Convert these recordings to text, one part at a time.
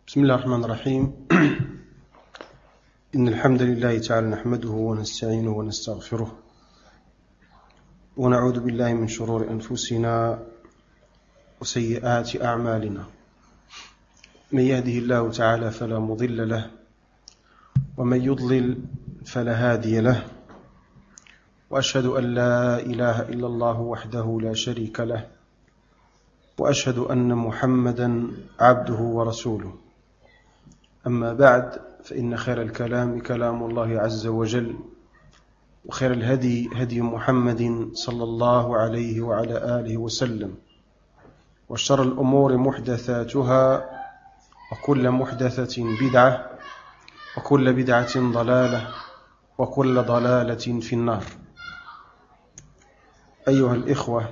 بسم الله الرحمن الرحيم. إن الحمد لله تعالى نحمده ونستعينه ونستغفره ونعوذ بالله من شرور أنفسنا وسيئات أعمالنا. من يهده الله تعالى فلا مضل له ومن يضلل فلا هادي له، وأشهد أن لا إله إلا الله وحده لا شريك له، وأشهد أن محمدا عبده ورسوله. أما بعد، فإن خير الكلام كلام الله عز وجل، وخير الهدي هدي محمد صلى الله عليه وعلى آله وسلم، وشر الأمور محدثاتها، وكل محدثة بدعة، وكل بدعة ضلالة، وكل ضلالة في النار. أيها الإخوة،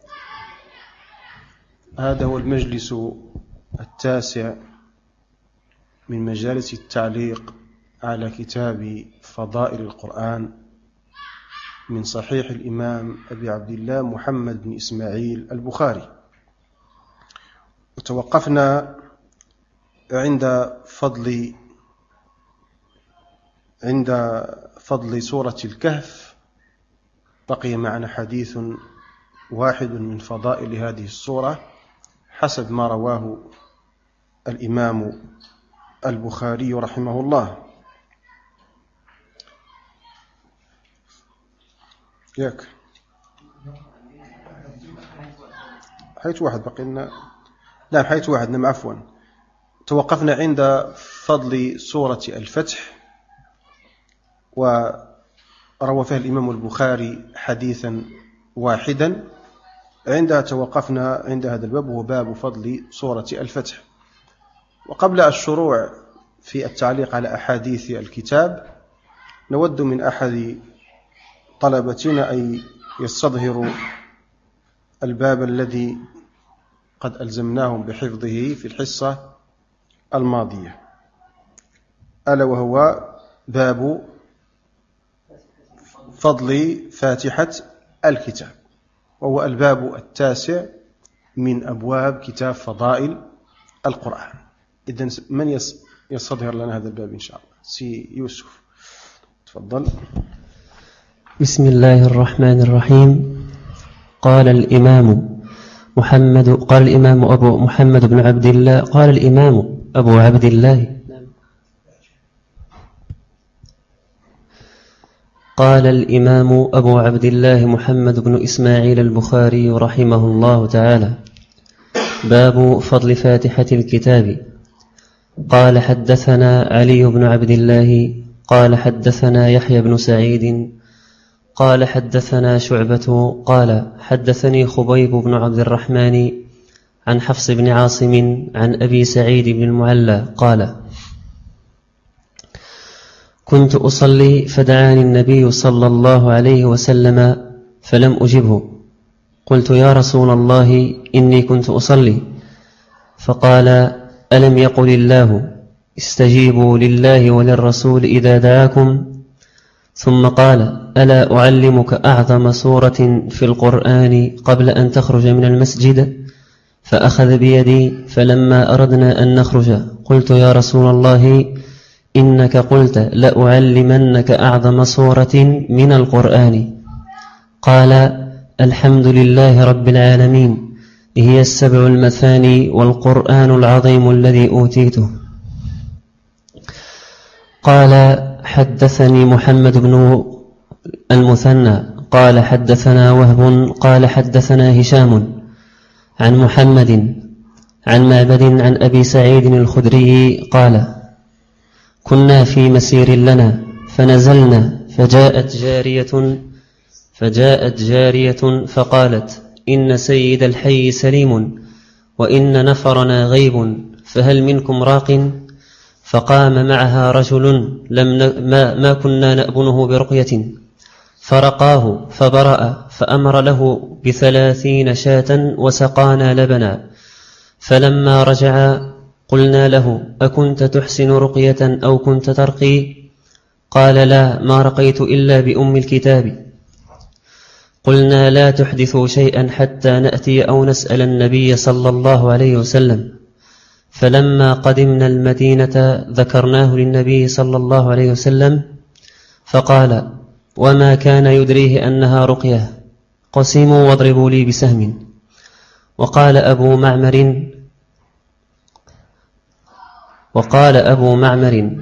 هذا هو المجلس التاسع من مجالس التعليق على كتاب فضائل القرآن من صحيح الإمام أبي عبد الله محمد بن إسماعيل البخاري. وتوقفنا عند فضل سورة الكهف. بقي معنا حديث واحد من فضائل هذه السورة حسب ما رواه الإمام البخاري رحمه الله. ياك حيث واحد بقي لنا، نعم حيث واحد، نعم عفوا. توقفنا عند فضل سورة الفتح، وروى فيها الإمام البخاري حديثا واحدا. عندها توقفنا عند هذا الباب، وهو باب فضل سورة الفتح. وقبل الشروع في التعليق على أحاديث الكتاب، نود من أحد طلبتنا أن يستظهر الباب الذي قد ألزمناهم بحفظه في الحصة الماضية، ألا وهو باب فضل فاتحة الكتاب، وهو الباب التاسع من أبواب كتاب فضائل القرآن. إذن من يستظهر لنا هذا الباب إن شاء الله؟ سي يوسف، تفضل. بسم الله الرحمن الرحيم. قال الإمام أبو محمد بن عبد الله، قال الإمام أبو عبد الله، قال الإمام أبو عبد الله محمد بن إسماعيل البخاري رحمه الله تعالى: باب فضل فاتحة الكتاب. قال حدثنا علي بن عبد الله قال حدثنا يحيى بن سعيد قال حدثنا شعبة قال حدثني خبيب بن عبد الرحمن عن حفص بن عاصم عن أبي سعيد بن المعلى قال: كنت أصلي فدعاني النبي صلى الله عليه وسلم فلم أجبه، قلت: يا رسول الله، إني كنت أصلي. فقال: ألم يقل الله: استجيبوا لله وللرسول إذا دعاكم؟ ثم قال: ألا أعلمك أعظم سورة في القرآن قبل أن تخرج من المسجد؟ فأخذ بيدي، فلما أردنا أن نخرج قلت: يا رسول الله، إنك قلت لأعلمنك أعظم سورة من القرآن. قال: الحمد لله رب العالمين، هي السبع المثاني والقرآن العظيم الذي أوتيته. قال: حدثني محمد بن المثنى قال حدثنا وهب قال حدثنا هشام عن محمد عن معبد عن أبي سعيد الخدري قال: كنا في مسير لنا فنزلنا فجاءت جارية فقالت: إن سيد الحي سليم، وإن نفرنا غيب، فهل منكم راق؟ فقام معها رجل ما كنا نأبنه برقية، فرقاه فبرأ، فأمر له ب30 شاة وسقانا لبنا. فلما رجع قلنا له: أكنت تحسن رقية أو كنت ترقي؟ قال: لا، ما رقيت إلا بأم الكتاب. قلنا: لا تحدثوا شيئا حتى نأتي أو نسأل النبي صلى الله عليه وسلم. فلما قدمنا المدينة ذكرناه للنبي صلى الله عليه وسلم فقال: وما كان يدريه أنها رقية، قسموا واضربوا لي بسهم. وقال أبو معمر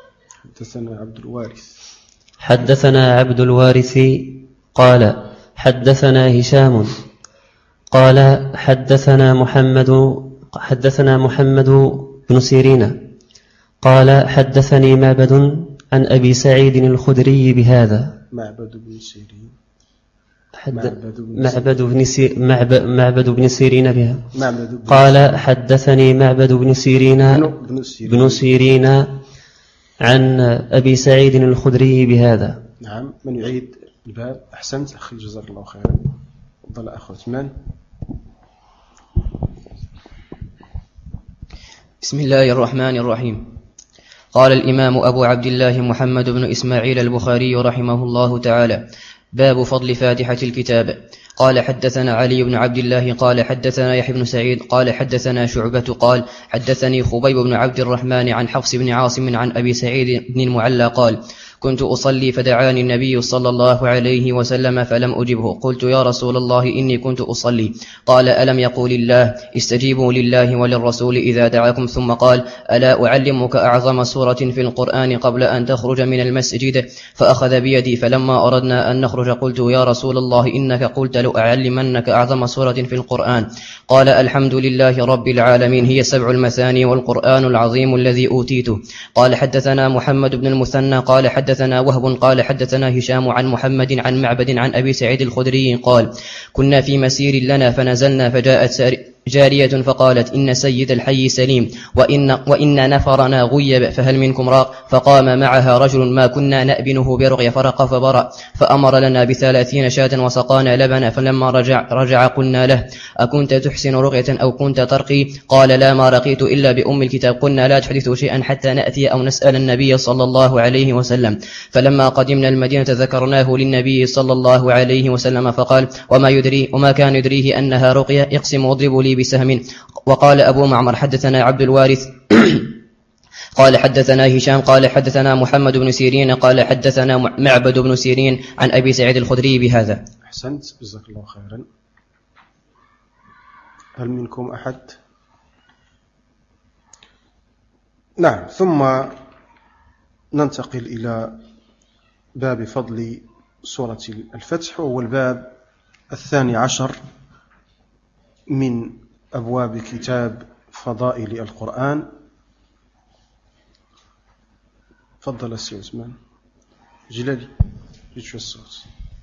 حدثنا عبد الوارث قال حدثنا هشام قال حدثنا محمد بن سيرين قال حدثني معبد عن أبي سعيد الخدري بهذا. معبد بن سيرين بها. قال حدثني معبد بن سيرين عن أبي سعيد الخدري بهذا. نعم. من يعيد الباب؟ أحسنت أخي، جزاك الله خيرا. تفضل أخو عثمان. بسم الله الرحمن الرحيم. قال الإمام أبو عبد الله محمد بن إسماعيل البخاري رحمه الله تعالى: باب فضل فاتحة الكتاب. قال حدثنا علي بن عبد الله قال حدثنا يحيى بن سعيد قال حدثنا شعبة قال حدثني خبيب بن عبد الرحمن عن حفص بن عاصم عن أبي سعيد بن المعلى قال: كنت أصلي فدعاني النبي صلى الله عليه وسلم فلم أجبه. قلت: يا رسول الله إني كنت أصلي. قال: ألم يقول الله: استجيبوا لله وللرسول إذا دعاكم. ثم قال: ألا أعلمك أعظم سورة في القرآن قبل أن تخرج من المسجد؟ فأخذ بيدي فلما أردنا أن نخرج قلت: يا رسول الله إنك قلت لأعلمنك أعظم سورة في القرآن. قال: الحمد لله رب العالمين، هي 7 المثاني والقرآن العظيم الذي أوتيته. قال حدثنا محمد بن المثنى قال حدثنا وهب قال حدثنا هشام عن محمد عن معبد عن أبي سعيد الخدري قال: كنا في مسير لنا فنزلنا فجاءت جارية فقالت: إن سيد الحي سليم وإن نفرنا غيب فهل منكم راق؟ فقام معها رجل ما كنا نأبنه برقية فرق فبرأ فأمر لنا ب30 شاة وسقانا لبنا. فلما رجع قلنا له: أكنت تحسن رقية أو كنت ترقي؟ قال: لا، ما رقيت إلا بأم الكتاب. قلنا: لا تحدث شيئا حتى نأتي أو نسأل النبي صلى الله عليه وسلم. فلما قدمنا المدينة ذكرناه للنبي صلى الله عليه وسلم فقال: وما كان يدريه أنها رقية، اقسم واضربوا لي بسهم. وقال أبو معمر حدثنا عبد الوارث قال حدثنا هشام قال حدثنا محمد بن سيرين قال حدثنا معبد بن سيرين عن أبي سعيد الخدري بهذا. أحسنت، جزاك الله خيرا. هل منكم أحد؟ نعم. ثم ننتقل إلى باب فضل سورة الفتح، وهو الباب 12 من أبواب كتاب فضائل القرآن. فضل السيد عثمان جلالي يجي الصوت.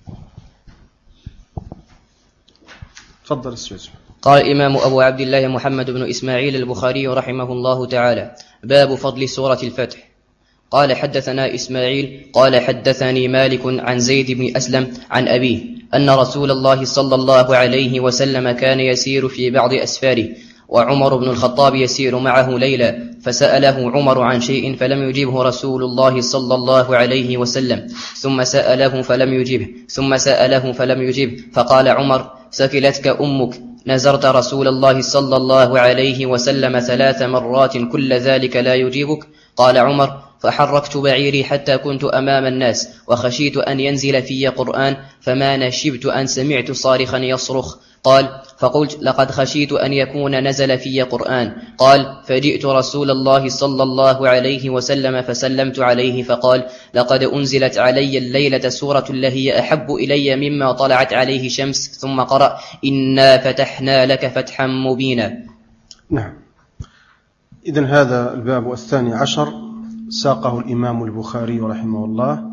فضل السيد عثمان. قال الإمام أبو عبد الله محمد بن إسماعيل البخاري رحمه الله تعالى: باب فضل سورة الفتح. قال حدثنا إسماعيل قال حدثني مالك عن زيد بن أسلم عن أبيه أن رسول الله صلى الله عليه وسلم كان يسير في بعض أسفاره وعمر بن الخطاب يسير معه ليلا، فسأله عمر عن شيء فلم يجبه رسول الله صلى الله عليه وسلم، ثم سأله فلم يجبه، فقال عمر: سكلتك أمك، نزرت رسول الله صلى الله عليه وسلم 3 مرات كل ذلك لا يجيبك؟ قال عمر: فحركت بعيري حتى كنت أمام الناس وخشيت أن ينزل في قرآن، فما نشبت أن سمعت صارخا يصرخ. قال: فقلت: لقد خشيت أن يكون نزل في قرآن. قال: فجئت رسول الله صلى الله عليه وسلم فسلمت عليه، فقال: لقد أنزلت علي الليلة سورة هي أحب إلي مما طلعت عليه شمس. ثم قرأ: إنا فتحنا لك فتحا مبينا. نعم. إذن هذا الباب 12 ساقه الإمام البخاري رحمه الله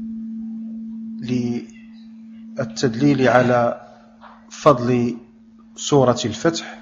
للتدليل على فضل سورة الفتح.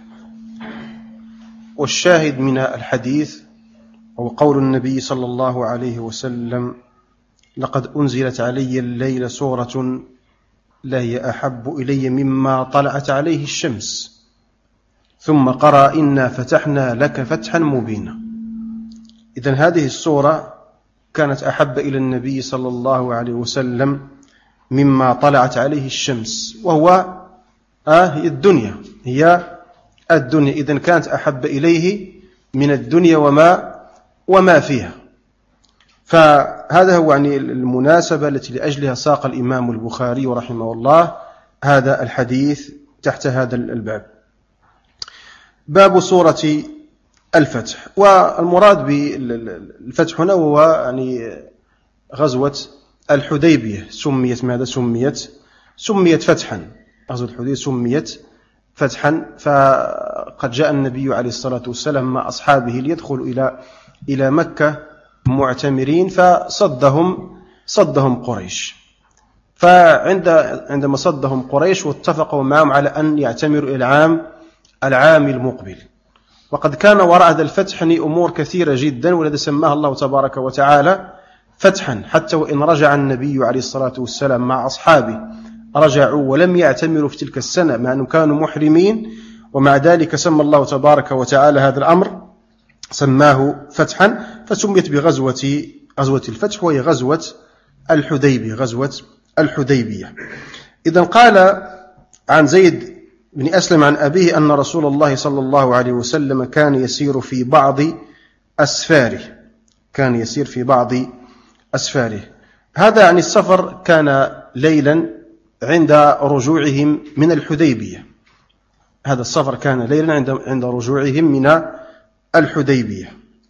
والشاهد من الحديث هو قول النبي صلى الله عليه وسلم: لقد أنزلت علي الليل سورة هي أحب إلي مما طلعت عليه الشمس. ثم قرأ: إنا فتحنا لك فتحا مبينا. إذن هذه السورة كانت أحب إلى النبي صلى الله عليه وسلم مما طلعت عليه الشمس، وهو هي الدنيا. إذن كانت أحب إليه من الدنيا وما فيها. فهذا هو يعني المناسبة التي لأجلها ساق الإمام البخاري رحمه الله هذا الحديث تحت هذا الباب. باب سورة الفتح. والمراد بالفتح هنا هو يعني غزوة الحديبية. سميت ماذا؟ سميت فتحا. غزوة الحديبية سميت فتحا، فقد جاء النبي عليه الصلاة والسلام مع أصحابه ليدخلوا إلى مكة معتمرين، فصدهم قريش. فعندما صدهم قريش واتفقوا معهم على أن يعتمروا إلى العام المقبل. وقد كان وراء هذا الفتح أمور كثيرة جدا، ولذا سماها الله تبارك وتعالى فتحا. حتى وإن رجع النبي عليه الصلاة والسلام مع أصحابه رجعوا ولم يعتمروا في تلك السنة مع أنهم كانوا محرمين، ومع ذلك سمى الله تبارك وتعالى هذا الأمر سماه فتحا، فسميت بغزوة الفتح، وهي غزوة الحديبية. إذن قال عن زيد بن أسلم عن أبيه أن رسول الله صلى الله عليه وسلم كان يسير في بعض أسفاره. هذا يعني السفر كان ليلا عند رجوعهم من الحديبية. عند رجوعهم من الحديبية.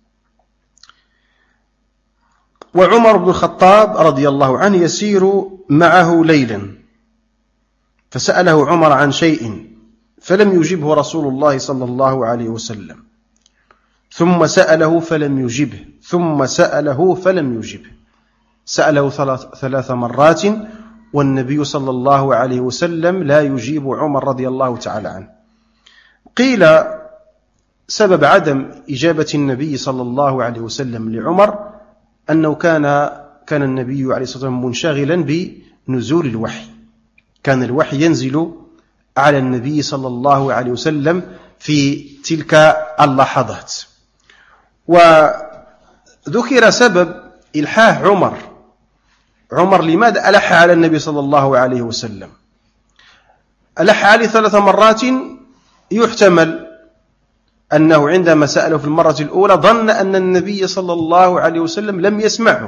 وعمر بن الخطاب رضي الله عنه يسير معه ليلا، فسأله عمر عن شيء فلم يجبه رسول الله صلى الله عليه وسلم، ثم سأله فلم يجبه، ثم سأله فلم يجبه، سأله 3 مرات، والنبي صلى الله عليه وسلم لا يجيب عمر رضي الله تعالى عنه. قيل سبب عدم إجابة النبي صلى الله عليه وسلم لعمر أنه كان النبي عليه الصلاة والسلام منشغلا بنزول الوحي. كان الوحي ينزل على النبي صلى الله عليه وسلم في تلك اللحظات. وذكر سبب إلحاح عمر لماذا ألح على النبي صلى الله عليه وسلم؟ ألح عليه 3 مرات، يحتمل أنه عندما سأله في المرة الأولى ظن أن النبي صلى الله عليه وسلم لم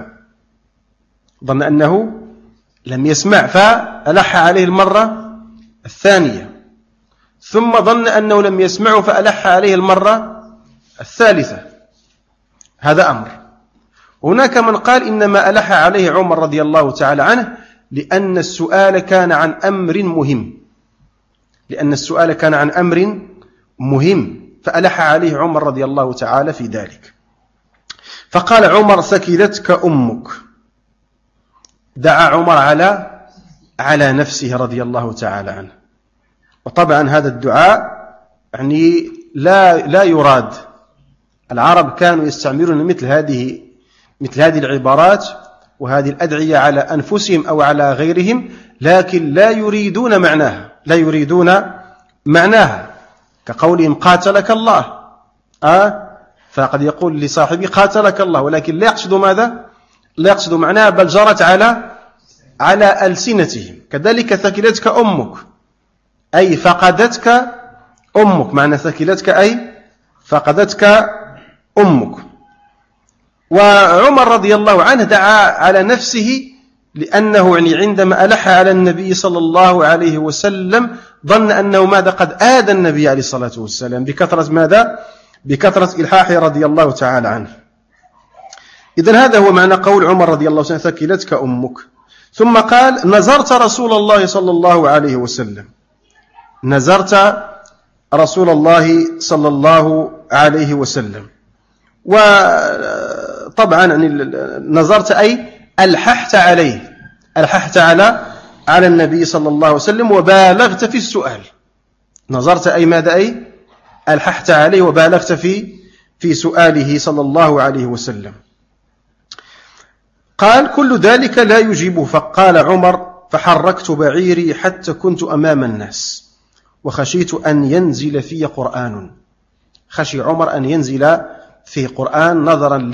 يسمع، فألح عليه المرة الثانية، ثم ظن أنه لم يسمعه فألح عليه المرة الثالثة. هذا أمر. هناك من قال إنما ألح عليه عمر رضي الله تعالى عنه لأن السؤال كان عن أمر مهم، فألح عليه عمر رضي الله تعالى في ذلك. فقال عمر: ثكلتك أمك. دعا عمر على نفسه رضي الله تعالى عنه. وطبعا هذا الدعاء يعني لا يراد. العرب كانوا يستعملون مثل هذه العبارات وهذه الأدعية على أنفسهم أو على غيرهم، لكن لا يريدون معناها كقولهم قاتلك الله. فقد يقول لصاحبه قاتلك الله، ولكن لا يقصد ماذا؟ لا يقصد معناها، بل جرت على ألسنتهم. كذلك ثكلتك أمك أي فقدتك أمك، معنى ثكلتك أي فقدتك أمك. وعمر رضي الله عنه دعا على نفسه لأنه يعني عندما ألح على النبي صلى الله عليه وسلم ظن أنه ماذا؟ قد آذى النبي عليه الصلاة والسلام بكثرة ماذا؟ بكثرة إلحاحه رضي الله تعالى عنه. إذن هذا هو معنى قول عمر رضي الله عنه: ثكلتك أمك. ثم قال: نزرت رسول الله صلى الله عليه وسلم. نزرت رسول الله صلى الله عليه وسلم. وطبعا يعني نظرت أي ألححت عليه، ألححت على النبي صلى الله عليه وسلم وبالغت في السؤال. نظرت أي ماذا؟ أي ألححت عليه وبالغت في سؤاله صلى الله عليه وسلم. قال: كل ذلك لا يجيبه. فقال عمر: فحركت بعيري حتى كنت أمام الناس وخشيت أن ينزل في قرآن. خشي عمر أن ينزل في قرآن نظرا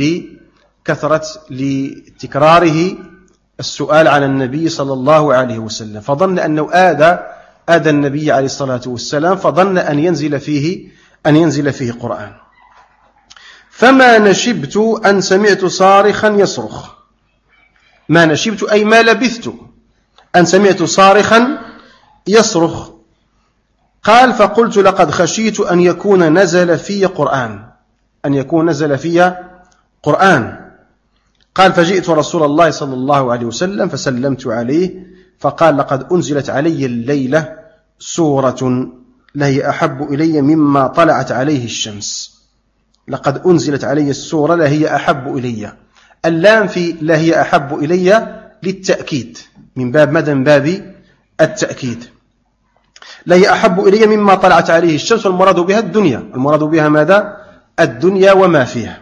لتكراره السؤال على النبي صلى الله عليه وسلم، فظن أنه آذى النبي عليه الصلاة والسلام، فظن أن ينزل فيه قرآن. فما نشبت أن سمعت صارخا يصرخ. ما نشبت أي ما لبثت أن سمعت صارخا يصرخ. قال فقلت لقد خشيت أن يكون نزل في قرآن، أن يكون نزل في قرآن. قال فجئت رسول الله صلى الله عليه وسلم فسلمت عليه فقال لقد أنزلت علي الليلة سورة لهي أحب إلي مما طلعت عليه الشمس. لقد أنزلت علي السورة لهي أحب إلي. اللام في لهي أحب إلي للتأكيد، من باب مدى من باب التأكيد. لهي أحب إلي مما طلعت عليه الشمس، والمراد بها الدنيا. المراد بها ماذا؟ الدنيا وما فيها.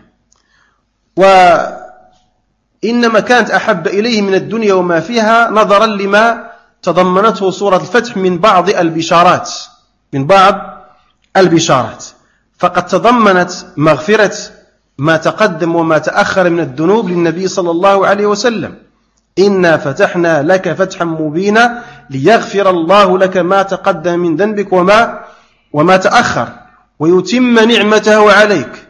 وإنما كانت أحب إليه من الدنيا وما فيها نظرا لما تضمنته سورة الفتح من بعض البشارات. فقد تضمنت مغفرة ما تقدم وما تأخر من الذنوب للنبي صلى الله عليه وسلم. إنا فتحنا لك فتحا مبينا ليغفر الله لك ما تقدم من ذنبك وما تأخر ويتم نعمته عليك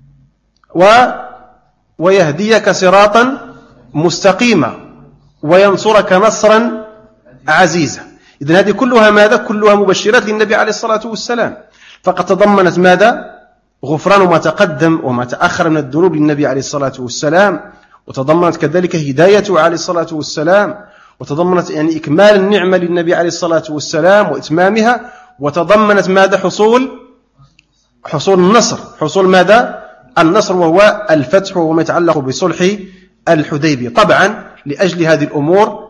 ويهديك صراطا مستقيما وينصرك نصرا عزيزا. إذن هذه كلها ماذا؟ كلها مبشرات للنبي عليه الصلاة والسلام. فقد تضمنت ماذا؟ غفران ما تقدم وما تأخر من الذنوب للنبي عليه الصلاة والسلام، وتضمنت كذلك هدايته عليه الصلاة والسلام، وتضمنت يعني إكمال النعمة للنبي عليه الصلاة والسلام وإتمامها، وتضمنت ماذا؟ حصول النصر. حصول ماذا؟ النصر، وهو الفتح وما يتعلق بصلح الحديبية. طبعا لأجل هذه الأمور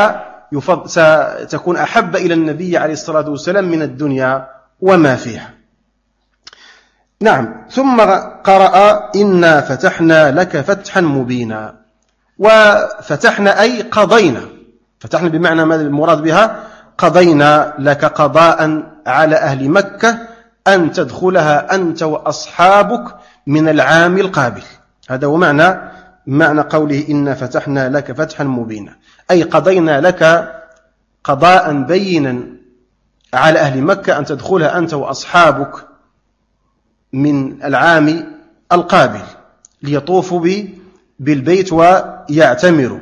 ستكون أحب إلى النبي عليه الصلاة والسلام من الدنيا وما فيها. نعم. ثم قرأ إنا فتحنا لك فتحا مبينا. وفتحنا أي قضينا. فتحنا بمعنى ماذا المراد بها؟ قضينا لك قضاء على أهل مكة أن تدخلها أنت وأصحابك من العام القابل. هذا هو معنى قوله إنا فتحنا لك فتحا مبينا، أي قضينا لك قضاء بينا على أهل مكة أن تدخلها أنت وأصحابك من العام القابل ليطوفوا بالبيت ويعتمروا.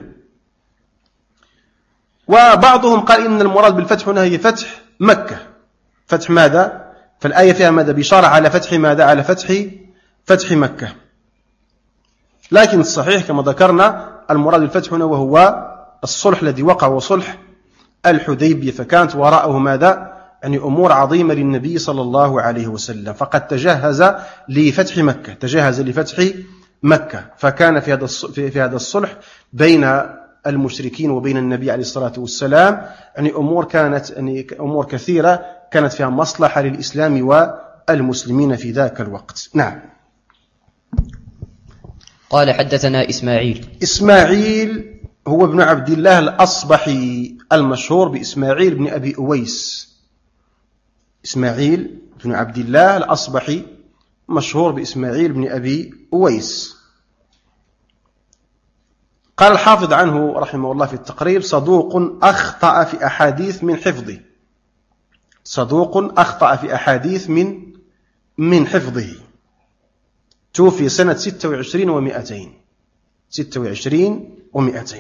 وبعضهم قال إن المراد بالفتح هنا هي فتح مكة. فتح ماذا؟ فالآية فيها ماذا؟ بشارة على فتح ماذا؟ على فتح مكة. لكن الصحيح كما ذكرنا المراد بالفتح هنا وهو الصلح الذي وقع وصلح الحديبية، فكانت وراءه ماذا؟ يعني أمور عظيمة للنبي صلى الله عليه وسلم، فقد تجهز لفتح مكة. فكان في هذا الصلح بين المشركين وبين النبي عليه الصلاة والسلام يعني أمور كثيرة كانت فيها مصلحة للإسلام والمسلمين في ذاك الوقت. نعم. قال حدثنا إسماعيل هو ابن عبد الله الأصبحي المشهور بإسماعيل بن أبي أويس. إسماعيل بن عبد الله الأصبحي مشهور بإسماعيل بن أبي أويس. قال الحافظ عنه رحمه الله في التقريب صدوق أخطأ في أحاديث من حفظه. صدوق أخطأ في أحاديث من حفظه. توفي سنة 26 و200.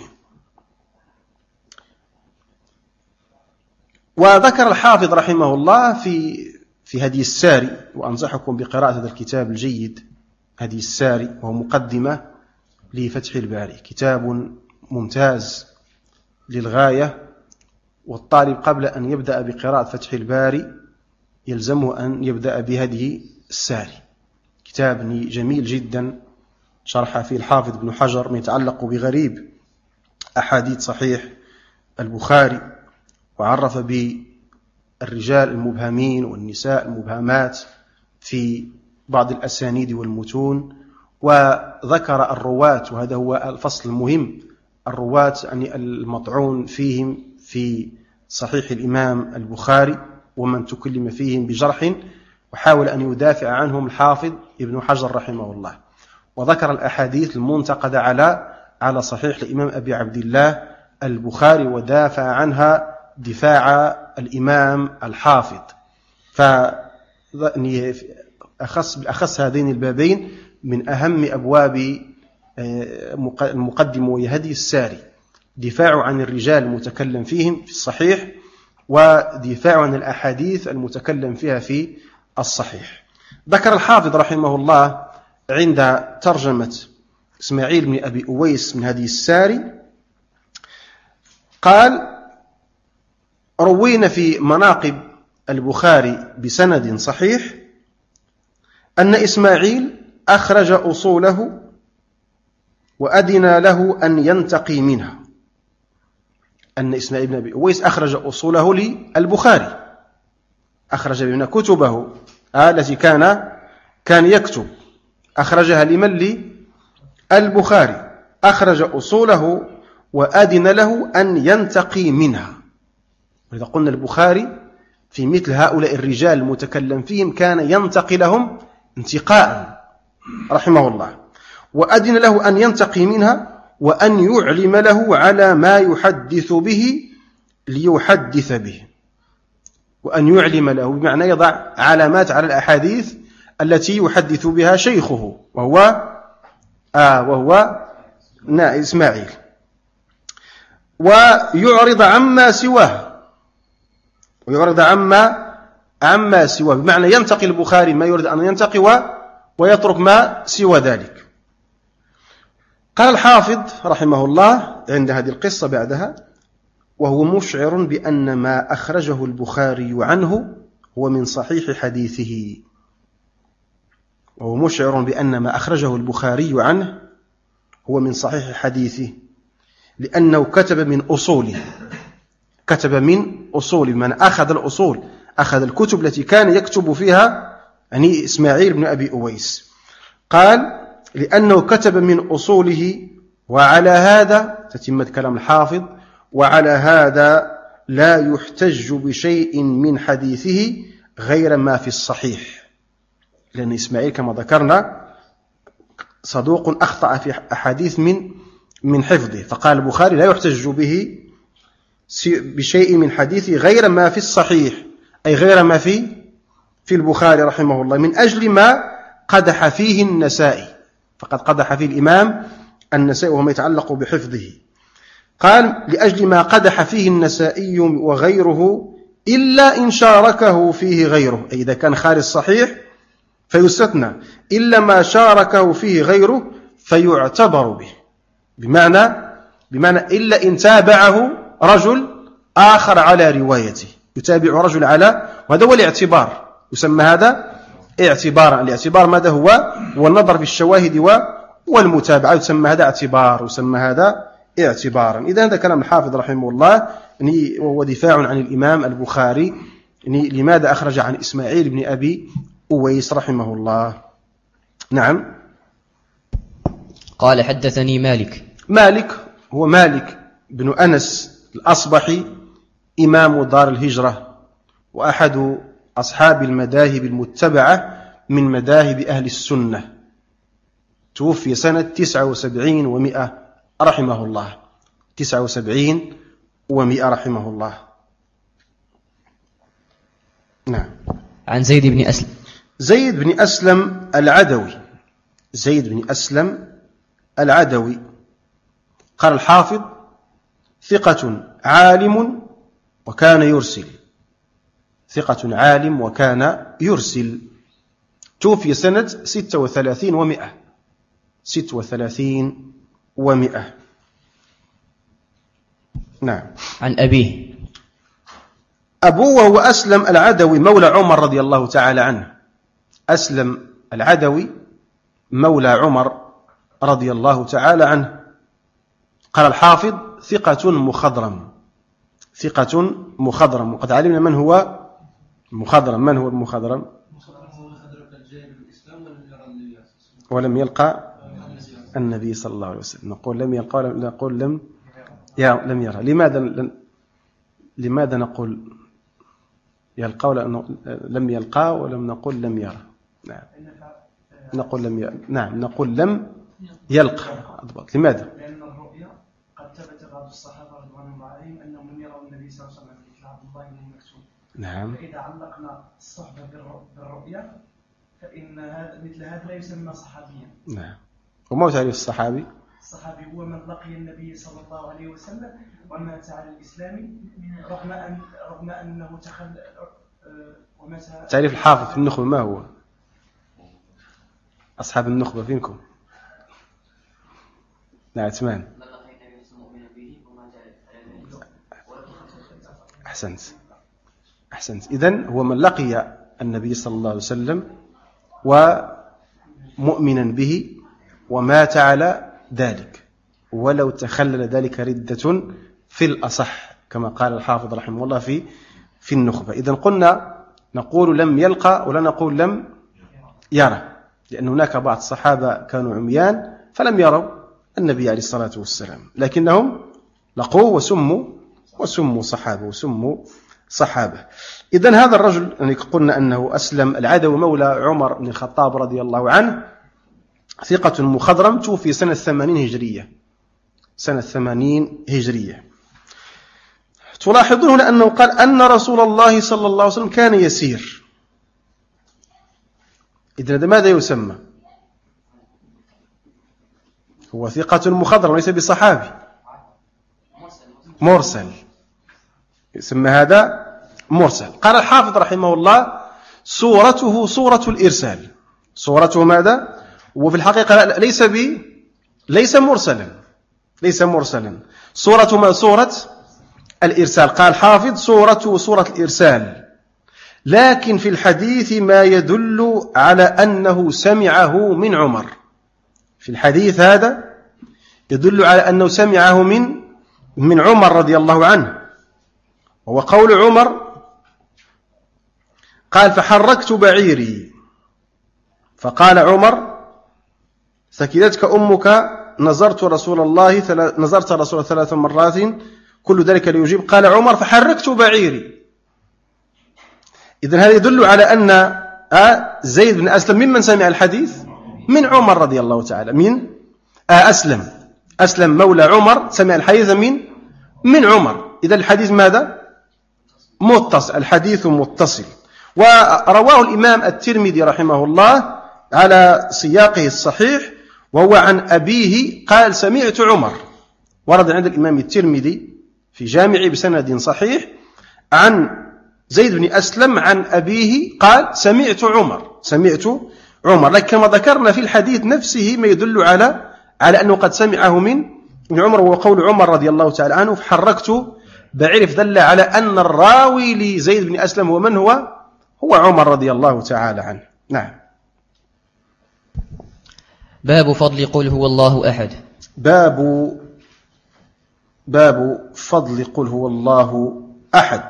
وذكر الحافظ رحمه الله في هدي الساري، وأنصحكم بقراءة هذا الكتاب الجيد هدي الساري، وهو مقدمة لفتح الباري، كتاب ممتاز للغاية. والطالب قبل أن يبدأ بقراءة فتح الباري يلزمه أن يبدأ بهدي الساري، كتاب جميل جدا شرح فيه الحافظ ابن حجر ما يتعلق بغريب أحاديث صحيح البخاري، وعرف بالرجال المبهمين والنساء المبهمات في بعض الأسانيد والمتون، وذكر الرواة، وهذا هو الفصل المهم، الرواة يعني المطعون فيهم في صحيح الإمام البخاري ومن تكلم فيهم بجرح، وحاول أن يدافع عنهم الحافظ ابن حجر رحمه الله. وذكر الأحاديث المنتقدة على صحيح الإمام أبي عبد الله البخاري، ودافع عنها دفاع الإمام الحافظ. فأخص هذين البابين من أهم أبواب المقدمة وهي هدي الساري، دفاع عن الرجال المتكلم فيهم في الصحيح، ودفاع عن الأحاديث المتكلم فيها في الصحيح. ذكر الحافظ رحمه الله عند ترجمة إسماعيل بن أبي أويس من هدي الساري قال: روينا في مناقب البخاري بسند صحيح أن إسماعيل أخرج أصوله وأدنى له أن ينتقي منها. أن إسماعيل بن أبي أويس أخرج أصوله للبخاري، أخرج من كتبه التي كان يكتب، أخرجها لمن؟ للبخاري. أخرج أصوله وأدن له أن ينتقي منها. وإذا قلنا البخاري في مثل هؤلاء الرجال المتكلم فيهم كان ينتقي لهم انتقاء رحمه الله. وأدن له أن ينتقي منها وأن يعلم له على ما يحدث به ليحدث به. وأن يعلم له بمعنى يضع علامات على الأحاديث التي يحدث بها شيخه وهو إسماعيل، ويعرض عما سواه، عما سواه، بمعنى ينتقي البخاري ما يريد أن ينتقي ويترك ما سوى ذلك. قال الحافظ رحمه الله عند هذه القصة بعدها: وهو مشعر بأن ما أخرجه البخاري عنه هو من صحيح حديثه. وهو مشعر بأن ما أخرجه البخاري عنه هو من صحيح حديثه، لأنه كتب من أصوله، من أخذ الأصول، أخذ الكتب التي كان يكتب فيها يعني إسماعيل بن أبي أويس. قال: لأنه كتب من أصوله، وعلى هذا تتمة كلام الحافظ: وعلى هذا لا يحتج بشيء من حديثه غير ما في الصحيح، لأن إسماعيل كما ذكرنا صدوق أخطأ في أحاديث من حفظه، فقال البخاري لا يحتج به بشيء من حديثه غير ما في الصحيح، أي غير ما في البخاري رحمه الله، من أجل ما قدح فيه النسائي، فقد قدح فيه الإمام النسائي وهو ما يتعلق بحفظه. قال: لأجل ما قدح فيه النسائي وغيره إلا إن شاركه فيه غيره، أي إذا كان خارج الصحيح فيستثنى، إلا ما شاركه فيه غيره فيعتبر به، بمعنى إلا إن تابعه رجل آخر على روايته، يتابع رجل على، وهذا هو الاعتبار، يسمى هذا اعتبارا. الاعتبار ماذا هو النظر في الشواهد والمتابعة، يسمى هذا اعتبار، يسمى هذا اعتبارا. إذا هذا كلام الحافظ رحمه الله، وهو دفاع عن الإمام البخاري لماذا أخرج عن إسماعيل بن أبي أويس رحمه الله. نعم. قال: حدثني مالك هو مالك بن أنس الأصبحي، إمام دار الهجرة، وأحد أصحاب المذاهب المتبعة من مذاهب أهل السنة، توفي سنة 79 و100 رحمه الله، 79 و100 رحمه الله. نعم. عن زيد بن أسلم العدوي قال الحافظ: ثقة عالم وكان يرسل، توفي سنة 36 و100. نعم. عن أبيه. أبوه هو أسلم العدوي مولى عمر رضي الله تعالى عنه. أسلم العدوي مولى عمر رضي الله تعالى عنه. قال الحافظ: ثقة مخضرم. وقد علمنا من هو المخضرم. ولم يلقى النبي صلى الله عليه وسلم. نقول لم يلقى، نقول لم يرى. لماذا نقول يلقى لم يلقى ولم نقول لم يرى؟ نعم. نقول لم يلقى. أضبط. لماذا؟ لأن الرؤيا قد ثبت بعض الصحابة رضوان الله عليهم أنهم لم يروا النبي صلى الله عليه وسلم في عبد الله بن مكتوم. نعم. فإذا علقنا الصحبة بالرؤيا فإن مثل هذا لا يسمى صحابيا. نعم. وما هو تعريف الصحابي؟ الصحابي هو من لقي النبي صلى الله عليه وسلم ومات على الإسلام رغم أنه ومات. تعريف الحافظ في النخبة ما هو؟ أصحاب النخبة فينكم؟ نعم عثمان. أحسنت. إذن هو من لقي النبي صلى الله عليه وسلم ومؤمنا به ومات على ذلك ولو تخلل ذلك ردة في الأصح كما قال الحافظ رحمه الله في النخبة. إذن قلنا نقول لم يلقى ولا نقول لم يرى، لأن هناك بعض الصحابة كانوا عميان فلم يروا النبي عليه الصلاة والسلام، لكنهم لقوه وسموا صحابة. إذن هذا الرجل يعني قلنا أنه أسلم العدوي مولى عمر بن الخطاب رضي الله عنه، ثقة مخضرم، توفي سنة 80 هجرية. تلاحظون هنا أنه قال أن رسول الله صلى الله عليه وسلم كان يسير. إذن هذا ماذا يسمى؟ هو ثقة مخضرم وليس بصحابي، مرسل، يسمى هذا مرسل. قال الحافظ رحمه الله صورته صورة الإرسال. صورته ماذا؟ وفي الحقيقة ليس مرسلا. صورة ما صورة الإرسال. قال الحافظ صورته صورة الإرسال، لكن في الحديث ما يدل على أنه سمعه من عمر. في الحديث هذا يدل على أنه سمعه من عمر رضي الله عنه، وهو قول عمر قال فحركت بعيري فقال عمر ثكلتك أمك نظرت رسول الله 3 مرات كل ذلك ليجيب. قال عمر فحركت بعيري. إذن هذا يدل على أن زيد بن أسلم ممن سمع الحديث من عمر رضي الله تعالى أسلم مولى عمر سمع الحديث من عمر. إذا الحديث ماذا؟ متصل، الحديث متصل. ورواه الإمام الترمذي رحمه الله على سياقه الصحيح، وهو عن أبيه قال سمعت عمر. ورد عند الإمام الترمذي في جامعه بسند صحيح عن زيد بن أسلم عن أبيه قال سمعت عمر. لكن كما ذكرنا في الحديث نفسه ما يدل على أنه قد سمعه من عمر، وقول عمر رضي الله تعالى عنه فحركت بعرف، دل على أن الراوي لزيد بن أسلم هو من هو عمر رضي الله تعالى عنه. نعم. باب فضل قل هو الله أحد. باب فضل قل هو الله أحد.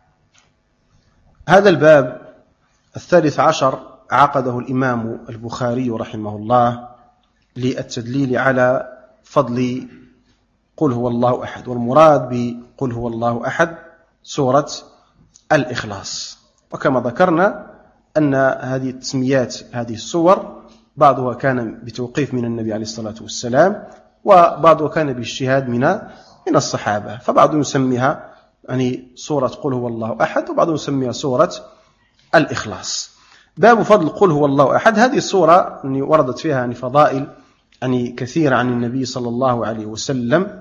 هذا الباب 13 عقده الإمام البخاري رحمه الله للتدليل على فضل قل هو الله أحد. والمراد بقل هو الله أحد سورة الإخلاص. وكما ذكرنا أن هذه التسميات هذه السور بعضها كان بتوقيف من النبي عليه الصلاة والسلام، وبعضها كان باجتهاد من الصحابة. فبعضهم يسميها يعني سورة قل هو الله أحد، وبعضهم يسميها سورة الإخلاص. باب فضل قل هو الله أحد. هذه السورة يعني وردت فيها يعني فضائل يعني كثيرة عن النبي صلى الله عليه وسلم،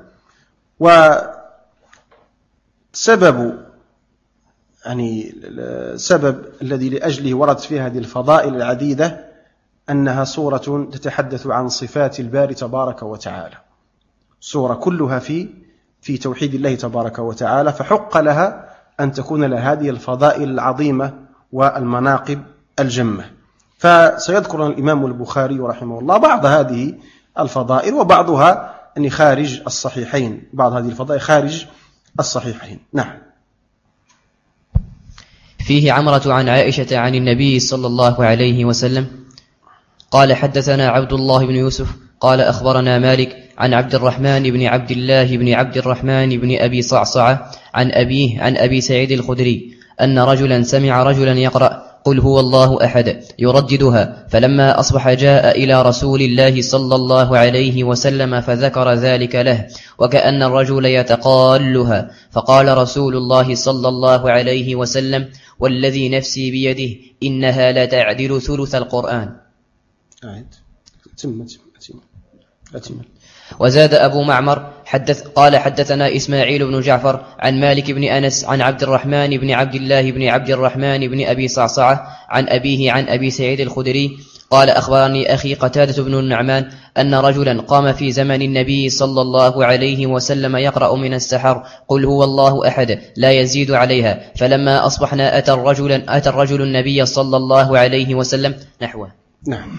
وسبب يعني السبب الذي لأجله وردت فيها هذه الفضائل العديدة أنها سورة تتحدث عن صفات الباري تبارك وتعالى، سورة كلها في توحيد الله تبارك وتعالى، فحق لها أن تكون لها هذه الفضائل العظيمة والمناقب الجمة. فسيذكر الإمام البخاري رحمه الله بعض هذه الفضائل، وبعضها يعني خارج الصحيحين، بعض هذه الفضائل خارج الصحيحين. نعم. فيه عمرة عن عائشة عن النبي صلى الله عليه وسلم قال حدثنا عبد الله بن يوسف قال أخبرنا مالك عن عبد الرحمن بن عبد الله بن عبد الرحمن بن أبي صعصعة عن أبيه عن أبي سعيد الخدري أن رجلا سمع رجلا يقرأ قل هو الله أحد يرددها، فلما أصبح جاء إلى رسول الله صلى الله عليه وسلم فذكر ذلك له، وكأن الرجل يتقالها، فقال رسول الله صلى الله عليه وسلم: والذي نفسي بيده إنها لتعدل ثلث القرآن. وزاد أبو معمر قال حدثنا إسماعيل بن جعفر عن مالك بن أنس عن عبد الرحمن بن عبد الله بن عبد الرحمن بن أبي صعصعة عن أبيه عن أبي سعيد الخدري قال أخبرني أخي قتادة بن النعمان أن رجلا قام في زمن النبي صلى الله عليه وسلم يقرأ من السحر قل هو الله أحد لا يزيد عليها، فلما أصبحنا أتى الرجل النبي صلى الله عليه وسلم نحوه. نعم.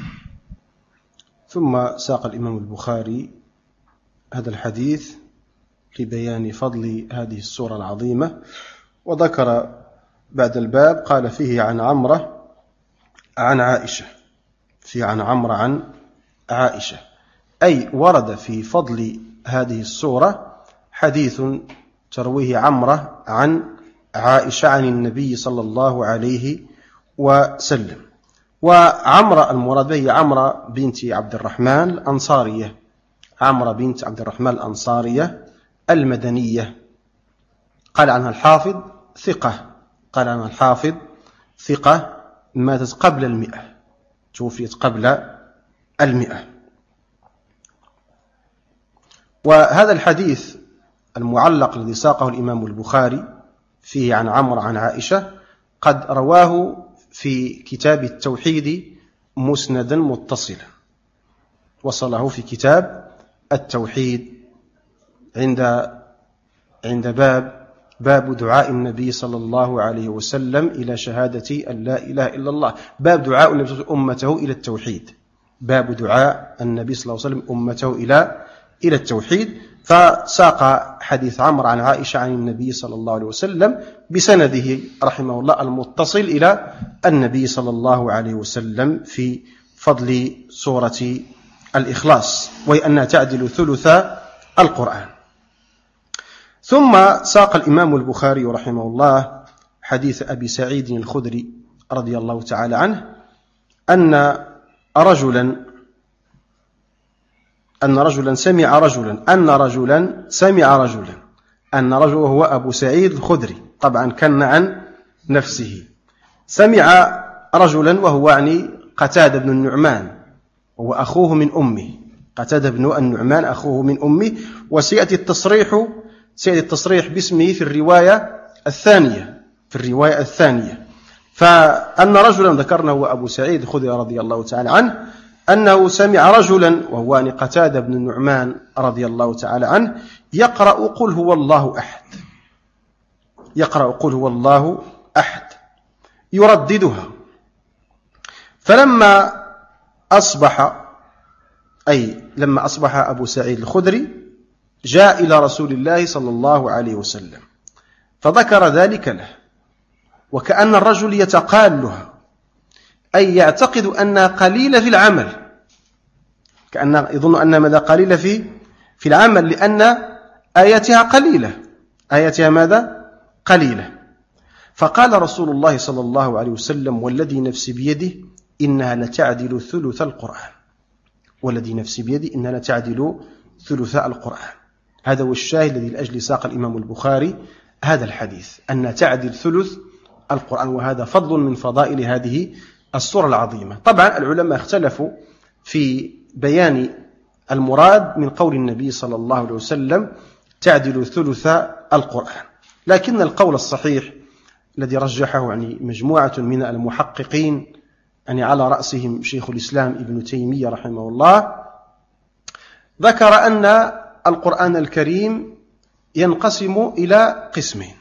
ثم ساق الإمام البخاري هذا الحديث لبيان فضل هذه السورة العظيمة، وذكر بعد الباب قال فيه عن عمرة عن عائشة، فيه عن عمرة عن عائشة، أي ورد في فضل هذه السورة حديث ترويه عمرة عن عائشة عن النبي صلى الله عليه وسلم. وعمرة المراد به عمرة بنت عبد الرحمن الأنصارية، عمرة بنت عبد الرحمن الأنصارية المدنية. قال عنها الحافظ ثقة، قال عنها الحافظ ثقة، ماتت قبل 100، توفيت قبل 100. وهذا الحديث المعلق الذي ساقه الإمام البخاري فيه عن عمرو عن عائشة قد رواه في كتاب التوحيد مسندا متصلا، وصله في كتاب التوحيد عند باب دعاء النبي صلى الله عليه وسلم إلى شهادة أن لا إله إلا الله، باب دعاء النبي صلى الله عليه وسلم أمته إلى التوحيد، باب دعاء النبي صلى الله عليه وسلم أمته إلى التوحيد. فساق حديث عمرو عن عائشة عن النبي صلى الله عليه وسلم بسنده رحمه الله المتصل إلى النبي صلى الله عليه وسلم في فضل سورة الإخلاص، وهي أنها تعدل ثلث القرآن. ثم ساق الإمام البخاري رحمه الله حديث أبي سعيد الخدري رضي الله تعالى عنه أن رجلا سمع رجلا وهو أبو سعيد الخدري، طبعا كان عن نفسه، سمع رجلا وهو يعني قتادة بن النعمان، وهو أخوه من أمه، قتادة بن النعمان أخوه من أمه، وسيأتي التصريح باسمه في الرواية الثانية. فأن رجلا ذكرنا هو أبو سعيد الخدري رضي الله تعالى عنه أنه سمع رجلا وهو قتادة بن النعمان رضي الله تعالى عنه يقرأ قل هو الله أحد يرددها، فلما أصبح أبو سعيد الخدري جاء إلى رسول الله صلى الله عليه وسلم فذكر ذلك له، وكأن الرجل يتقالها، أي يعتقد أنها قليلة في العمل، كأنه يظن أنها ماذا قليلة في العمل، لأن آياتها قليلة. فقال رسول الله صلى الله عليه وسلم: والذي نفسي بيده إنها لتعدل ثلث القرآن. هذا هو الشاهد الذي لأجل ساق الإمام البخاري هذا الحديث، أن تعدل ثلث القرآن، وهذا فضل من فضائل هذه السورة العظيمة. طبعا العلماء اختلفوا في بيان المراد من قول النبي صلى الله عليه وسلم تعدل ثلث القرآن، لكن القول الصحيح الذي رجحه مجموعة من المحققين على رأسهم شيخ الإسلام ابن تيمية رحمه الله، ذكر أن القرآن الكريم ينقسم إلى قسمين،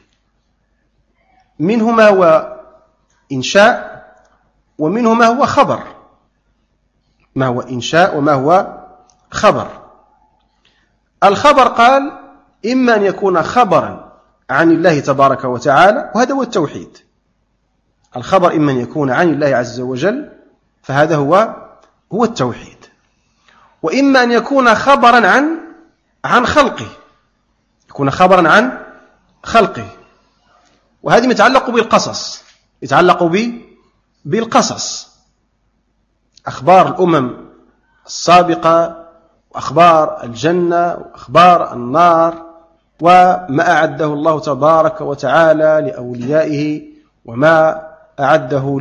منهما هو إنشاء ومنهما هو خبر، ما هو إنشاء وما هو خبر. الخبر قال إما أن يكون خبرا عن الله تبارك وتعالى، وهذا هو التوحيد. الخبر إما أن يكون عن الله عز وجل، فهذا هو التوحيد، وإما أن يكون خبرا عن خلقه، وهذا يتعلق بالقصص، يتعلق بالقصص، أخبار الأمم السابقة وأخبار الجنة وأخبار النار وما أعده الله تبارك وتعالى لأوليائه وما أعده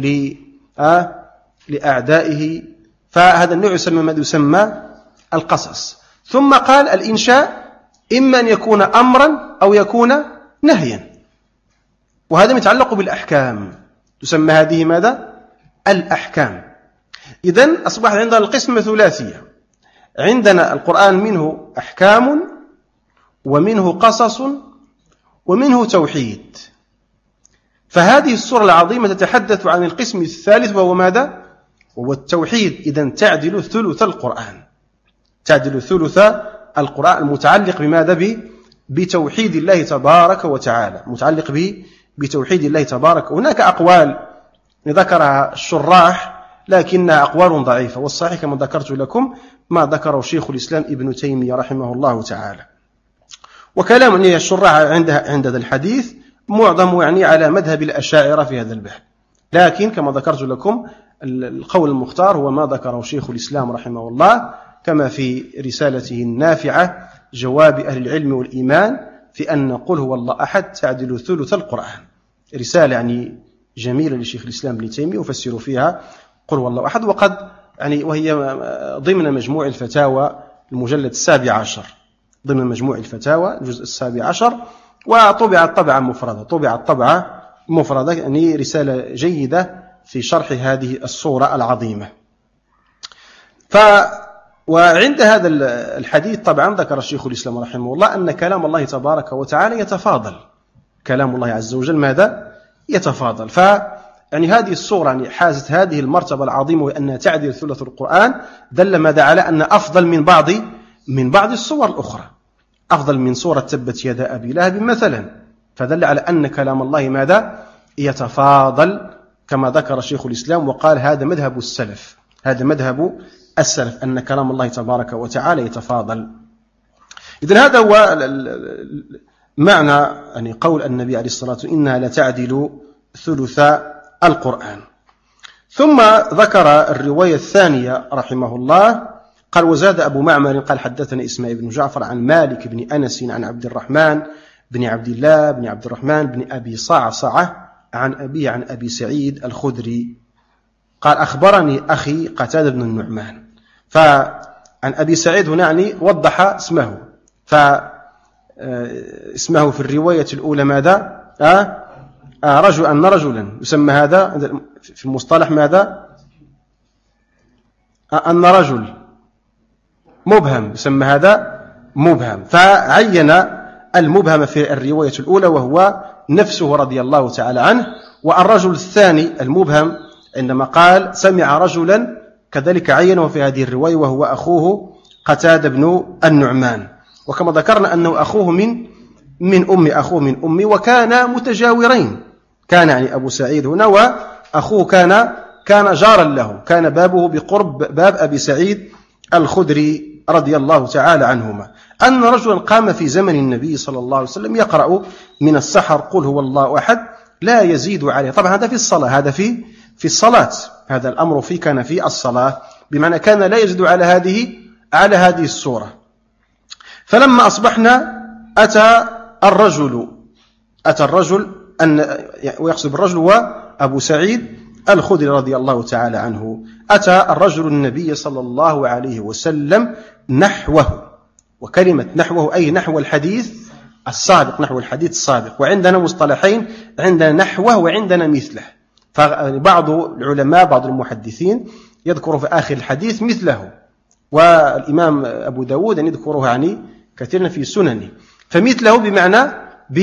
لأعدائه. فهذا النوع يسمى ماذا؟ يسمى القصص. ثم قال الإنشاء إما أن يكون أمرا أو يكون نهيا، وهذا يتعلق بالأحكام، تسمى هذه ماذا؟ الأحكام. إذن أصبح عندنا القسم ثلاثية، عندنا القرآن منه أحكام ومنه قصص ومنه توحيد. فهذه السورة العظيمة تتحدث عن القسم الثالث وهو ماذا؟ وهو التوحيد. إذن تعدل ثلث القرآن، تعدل ثلث القرآن المتعلق بماذا؟ بتوحيد الله تبارك وتعالى، متعلق بتوحيد الله تبارك. هناك أقوال ذكرها الشراح لكنها أقوال ضعيفة، والصحيح كما ذكرت لكم ما ذكره شيخ الإسلام ابن تيمية رحمه الله تعالى. وكلام الشراح عند هذا الحديث معظم على مذهب الأشاعرة في هذا البحث، لكن كما ذكرت لكم القول المختار هو ما ذكره شيخ الإسلام رحمه الله، كما في رسالته النافعة جواب أهل العلم والإيمان في أن قل هو الله أحد تعدل ثلث القرآن. رسالة جميلة لشيخ الإسلام ابن تيمية يفسر فيها قل هو الله أحد، وقد وهي ضمن مجموع الفتاوى المجلد 17، ضمن مجموع الفتاوى الجزء 17، وطبعت طبعة مفردة، رسالة جيدة في شرح هذه الصورة العظيمة. وعند هذا الحديث طبعا ذكر الشيخ الإسلام رحمه الله أن كلام الله تبارك وتعالى يتفاضل، كلام الله عز وجل ماذا؟ يتفاضل. هذه الصورة حازت هذه المرتبة العظيمة وأنها تعدل ثلث القرآن، دل ماذا؟ على أن أفضل من بعض الصور الأخرى، أفضل من سورة تبت يدا أبي لهب مثلا، فدل على أن كلام الله ماذا؟ يتفاضل كما ذكر شيخ الإسلام وقال هذا مذهب السلف، هذا مذهب السلف أن كلام الله تبارك وتعالى يتفاضل. إذن هذا هو معنى قول النبي عليه الصلاة والسلام إنها لتعدل ثلث القرآن. ثم ذكر الرواية الثانية رحمه الله قال وزاد أبو معمر قال حدثنا إسماعيل بن جعفر عن مالك بن أنس عن عبد الرحمن بن عبد الله بن عبد الرحمن بن أبي صعصعة عن أبي عن أبي سعيد الخدري قال أخبرني أخي قتادة بن النعمان. فعن أبي سعيد هنا وضح اسمه، فاسمه في الرواية الأولى ماذا؟ أن رجلا يسمى هذا في المصطلح ماذا؟ أن رجل مبهم يسمى هذا مبهم، فعين المبهم في الرواية الأولى وهو نفسه رضي الله تعالى عنه. والرجل الثاني المبهم عندما قال سمع رجلا كذلك عينه في هذه الرواية وهو أخوه قتادة بن النعمان، وكما ذكرنا أنه أخوه من أمي وكان متجاورين، كان أبو سعيد هنا وأخوه كان جارا له، كان بابه بقرب باب أبي سعيد الخدري رضي الله تعالى عنهما أن رجلا قام في زمن النبي صلى الله عليه وسلم يقرأ من السحر قل هو الله أحد لا يزيد عليه. طبعا هذا في الصلاة، هذا في الصلاة، هذا الأمر كان في الصلاة، بمعنى كان لا يزيد على هذه السورة. فلما أصبحنا أتى الرجل ويقصد الرجل هو أبو سعيد الخدري رضي الله تعالى عنه، أتى الرجل النبي صلى الله عليه وسلم نحوه، وكلمة نحوه أي نحو الحديث السابق، وعندنا مصطلحين، عندنا نحوه وعندنا مثله. فبعض العلماء بعض المحدثين يذكر في آخر الحديث مثله، والإمام أبو داود يذكره كثيرا في سننه. فمثله بمعنى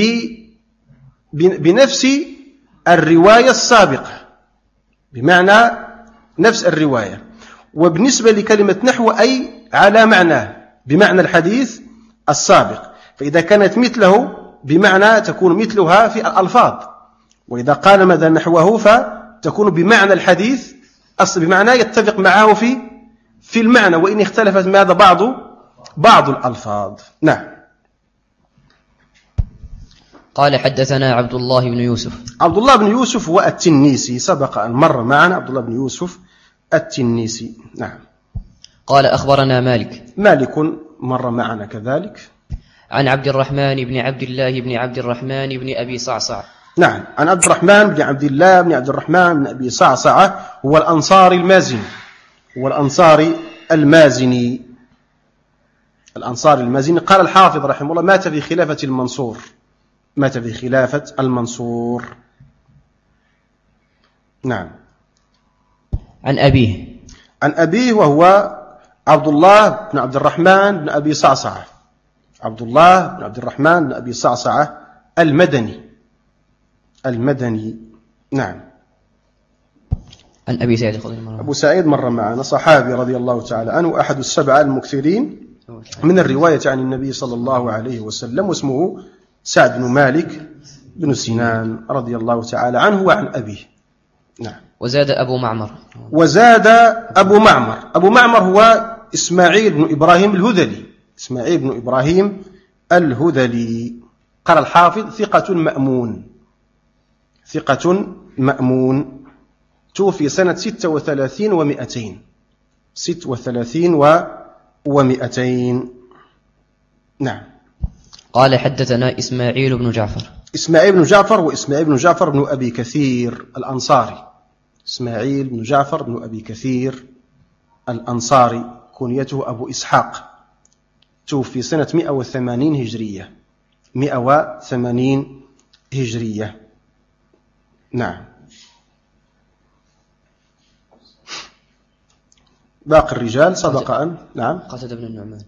بنفس الرواية السابقة، بمعنى نفس الرواية. وبالنسبة لكلمة نحو أي على معناه بمعنى الحديث السابق، فإذا كانت مثله بمعنى تكون مثلها في الألفاظ، وإذا قال ماذا نحوه فتكون بمعنى الحديث بمعنى يتفق معه في المعنى، وإن اختلفت ماذا بعض الألفاظ. نعم. قال حدثنا عبد الله بن يوسف. عبد الله بن يوسف هو التنيسي، سبق أن مر معنا عبد الله بن يوسف التنيسي. نعم. قال أخبرنا مالك مر معنا كذلك. عن عبد الرحمن بن عبد الله بن عبد الرحمن بن أبي صعصع. نعم، عن عبد الرحمن بن عبد الله بن عبد الرحمن بن أبي صعصع، هو الأنصاري المازني، الأنصاري المازني. قال الحافظ رحمه الله: مات في خلافة المنصور. نعم. عن أبيه وهو عبد الله بن عبد الرحمن بن أبي صعصعة، عبد الله بن عبد الرحمن بن أبي صعصعة المدني. نعم. عن أبي سعيد الخدري. أبو سعيد مر معنا، صحابي رضي الله تعالى عنه، أحد السبعة المكثرين من الرواية عن النبي صلى الله عليه وسلم، واسمه سعد بن مالك بن سنان رضي الله تعالى عنه وعن أبيه. نعم. وزاد أبو معمر هو إسماعيل بن إبراهيم الهذلي. قال الحافظ: ثقة مأمون، توفي سنة 36 و200. نعم. قال حدثنا إسماعيل بن جعفر وإسماعيل بن جعفر بن أبي كثير الأنصاري. إسماعيل بن جعفر بن أبي كثير الأنصاري، كنيته أبو إسحاق، توفي سنة 180 هجرية. نعم. باقي الرجال سبق أن نعم. قتادة بن النعمان.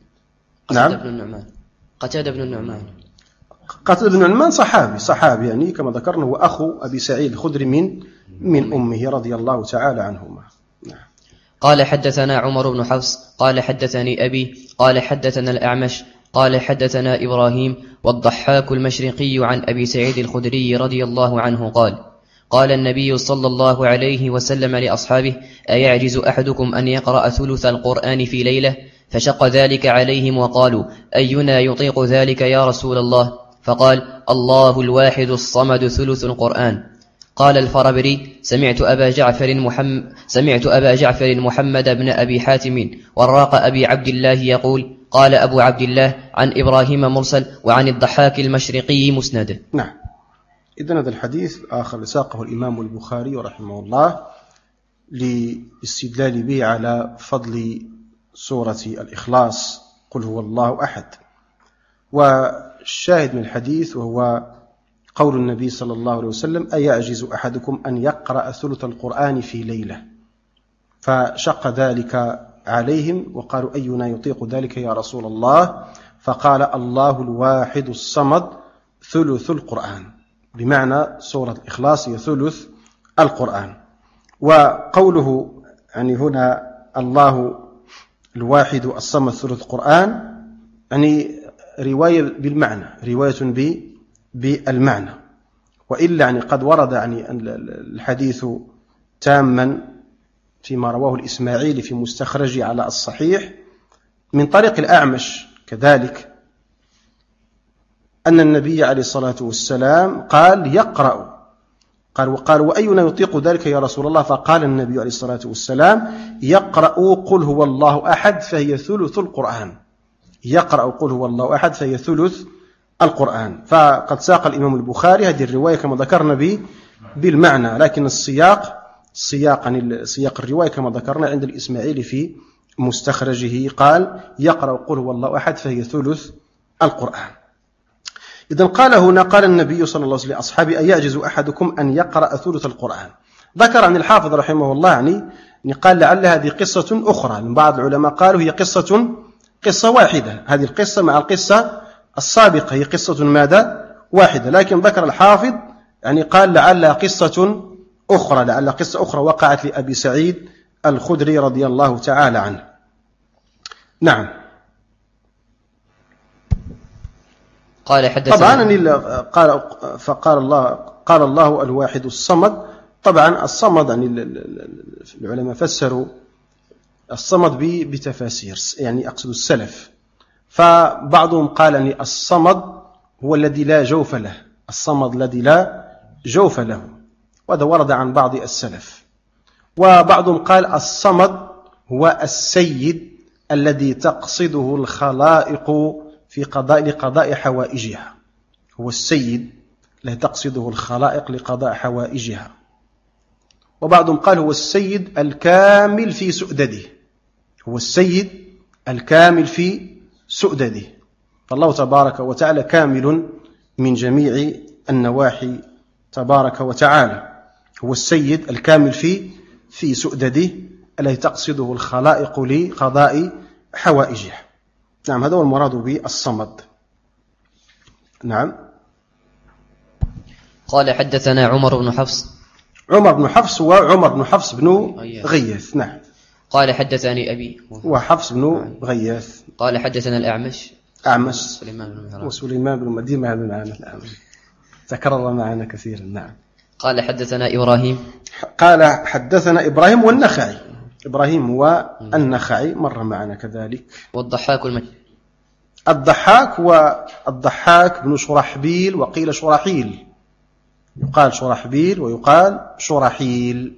قتادة بن النعمان صحابي يعني كما ذكرنا، هو أخو أبي سعيد الخدري من أمه رضي الله تعالى عنهما. نعم. قال حدثنا عمر بن حفص قال حدثني أبي قال حدثنا الأعمش قال حدثنا إبراهيم والضحاك المشرقي عن أبي سعيد الخدري رضي الله عنه قال النبي صلى الله عليه وسلم لأصحابه: أيعجز أحدكم أن يقرأ ثلث القرآن في ليلة؟ فشق ذلك عليهم وقالوا: أينا يطيق ذلك يا رسول الله؟ فقال: الله الواحد الصمد ثلث القرآن. قال الفربري: سمعت أبا جعفر محمد بن أبي حاتم والراق أبي عبد الله يقول: قال أبو عبد الله عن إبراهيم مرسل وعن الضحاك المشرقي مسند. نعم. إذن هذا الحديث الآخر ساقه الإمام البخاري رحمه الله لاستدلال به على فضل سورة الإخلاص، قل هو الله أحد. والشاهد من الحديث وهو قول النبي صلى الله عليه وسلم: أيعجز أحدكم أن يقرأ ثلث القرآن في ليلة؟ فشق ذلك عليهم وقالوا: أينا يطيق ذلك يا رسول الله؟ فقال: الله الواحد الصمد ثلث القرآن، بمعنى سورة الإخلاص هي ثلث القرآن. وقوله يعني هنا الله الواحد الصمد ثلث القرآن يعني رواية بالمعنى، وإلا يعني قد ورد يعني الحديث تاما فيما رواه الإسماعيلي في مستخرجه على الصحيح من طريق الأعمش كذلك، أن النبي عليه الصلاة والسلام قال: يقرأ. قال: وأينا يطيق ذلك يا رسول الله؟ فقال النبي عليه الصلاة والسلام: يقرأ قل هو الله أحد فهي ثلث القرآن. فقد ساق الإمام البخاري هذه الرواية كما ذكرنا بالمعنى، لكن سياق الرواية كما ذكرنا عند الإسماعيلي في مستخرجه قال: يقرأ قل هو الله أحد فهي ثلث القرآن. إذن قال هنا: قال النبي صلى الله عليه وسلم لأصحابه: أيعجز أحدكم أن يقرأ ثلث القرآن؟ ذكر عن الحافظ رحمه الله يعني قال لعل هذه قصة أخرى، من بعض العلماء قالوا هي قصة واحدة، هذه القصة مع القصة السابقة هي قصة ماذا؟ واحدة، لكن ذكر الحافظ يعني قال لعل قصة أخرى وقعت لأبي سعيد الخدري رضي الله تعالى عنه. نعم. قال حدثنا قال الله الواحد الصمد. طبعا الصمد يعني العلماء فسروا الصمد بتفاسير، يعني أقصد السلف، فبعضهم قال أن الصمد هو الذي لا جوف له، الصمد الذي لا جوف له، وهذا ورد عن بعض السلف. وبعضهم قال الصمد هو السيد الذي تقصده الخلائق في لقضاء حوائجها، هو السيد الذي تقصده الخلائق لقضاء حوائجها. وبعضهم قال هو السيد الكامل في سؤدده، هو السيد الكامل في سؤدده، فالله تبارك وتعالى كامل من جميع النواحي تبارك وتعالى، هو السيد الكامل في سؤدده الذي تقصده الخلائق لقضاء حوائجها. نعم، هذا هو المراد بالصمد. نعم. قال حدثنا عمر بن حفص. عمر بن حفص وعمر بن حفص بن غياث. نعم. قال حدثني أبي وحفص بن غياث. قال حدثنا الأعمش وسليمان بن مدين هذا معنا، تكرر معنا كثيرا. نعم. قال حدثنا إبراهيم. قال حدثنا إبراهيم والنخعي، إبراهيم والنخعي مر معنا كذلك. والضحاك الضحاك بن شرحبيل، وقيل شرحيل، يقال شرحبيل ويقال شرحيل.